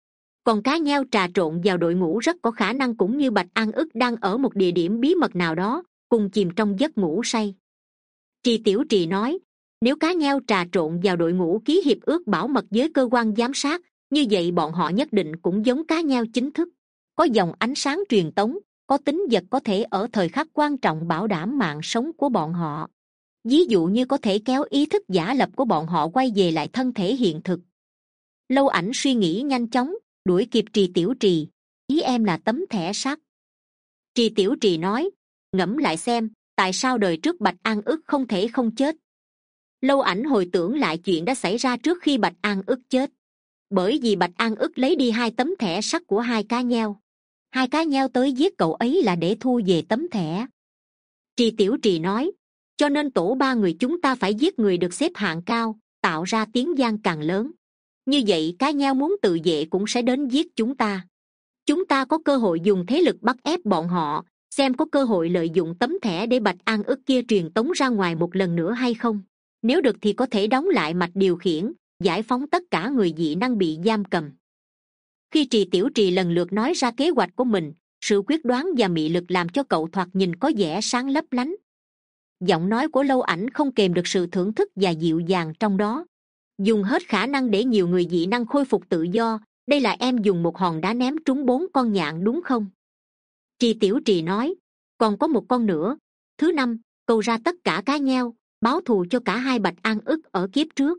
còn cá nheo trà trộn vào đội ngũ rất có khả năng cũng như Bạch An ức đang ở một địa điểm bí mật nào đó, cùng chìm trong giấc ngủ say. Trì Tiểu Trì nói, nếu cá nheo trà trộn vào đội ngũ ký hiệp ước bảo mật với cơ quan giám sát, như vậy bọn họ nhất định cũng giống cá nheo chính thức, có dòng ánh sáng truyền tống, có tính vật có thể ở thời khắc quan trọng bảo đảm mạng sống của bọn họ. Ví dụ như có thể kéo ý thức giả lập của bọn họ quay về lại thân thể hiện thực. Lâu Ảnh suy nghĩ nhanh chóng, đuổi kịp Trì Tiểu Trì. Ý em là tấm thẻ sắt. Trì Tiểu Trì nói, ngẫm lại xem, tại sao đời trước Bạch An ức không thể không chết. Lâu Ảnh hồi tưởng lại chuyện đã xảy ra trước khi Bạch An ức chết. Bởi vì Bạch An ức lấy đi hai tấm thẻ sắt của hai cá nheo. Hai cá nheo tới giết cậu ấy là để thu về tấm thẻ. Trì Tiểu Trì nói, cho nên tổ ba người chúng ta phải giết người được xếp hạng cao, tạo ra tiếng vang càng lớn. Như vậy cá nheo muốn tự vệ cũng sẽ đến giết chúng ta. Chúng ta có cơ hội dùng thế lực bắt ép bọn họ, xem có cơ hội lợi dụng tấm thẻ để Bạch An ức kia truyền tống ra ngoài một lần nữa hay không. Nếu được thì có thể đóng lại mạch điều khiển, giải phóng tất cả người dị năng bị giam cầm. Khi Trì Tiểu Trì lần lượt nói ra kế hoạch của mình, sự quyết đoán và mị lực làm cho cậu thoạt nhìn có vẻ sáng lấp lánh. Giọng nói của Lâu Ảnh không kèm được sự thưởng thức và dịu dàng trong đó. Dùng hết khả năng để nhiều người dị năng khôi phục tự do, đây là em dùng một hòn đá ném trúng bốn con nhạn đúng không? Trì Tiểu Trì nói, còn có một con nữa. Thứ năm, câu ra tất cả cá nheo, báo thù cho cả hai Bạch An ức ở kiếp trước.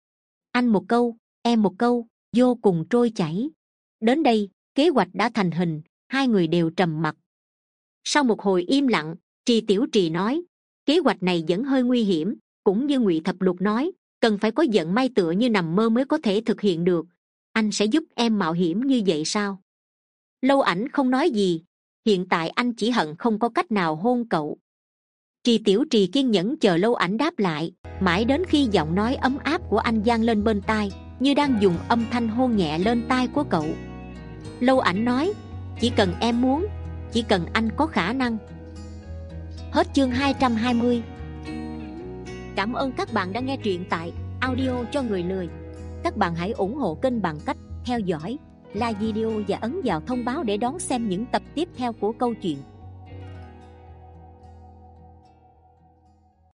Anh một câu, em một câu, vô cùng trôi chảy. Đến đây, kế hoạch đã thành hình, hai người đều trầm mặc. Sau một hồi im lặng, Trì Tiểu Trì nói, kế hoạch này vẫn hơi nguy hiểm, cũng như Ngụy Thập Lục nói, cần phải có vận may tựa như nằm mơ mới có thể thực hiện được. Anh sẽ giúp em mạo hiểm như vậy sao? Lâu Ảnh không nói gì, hiện tại anh chỉ hận không có cách nào hôn cậu. Trì Tiểu Trì kiên nhẫn chờ Lâu Ảnh đáp lại, mãi đến khi giọng nói ấm áp của anh vang lên bên tai, như đang dùng âm thanh hôn nhẹ lên tai của cậu. Lâu Ảnh nói, chỉ cần em muốn, chỉ cần anh có khả năng. Hết chương hai trăm hai mươi. Cảm ơn các bạn đã nghe truyện tại audio cho người lười. Các bạn hãy ủng hộ kênh bằng cách theo dõi, like video và ấn vào thông báo để đón xem những tập tiếp theo của câu chuyện.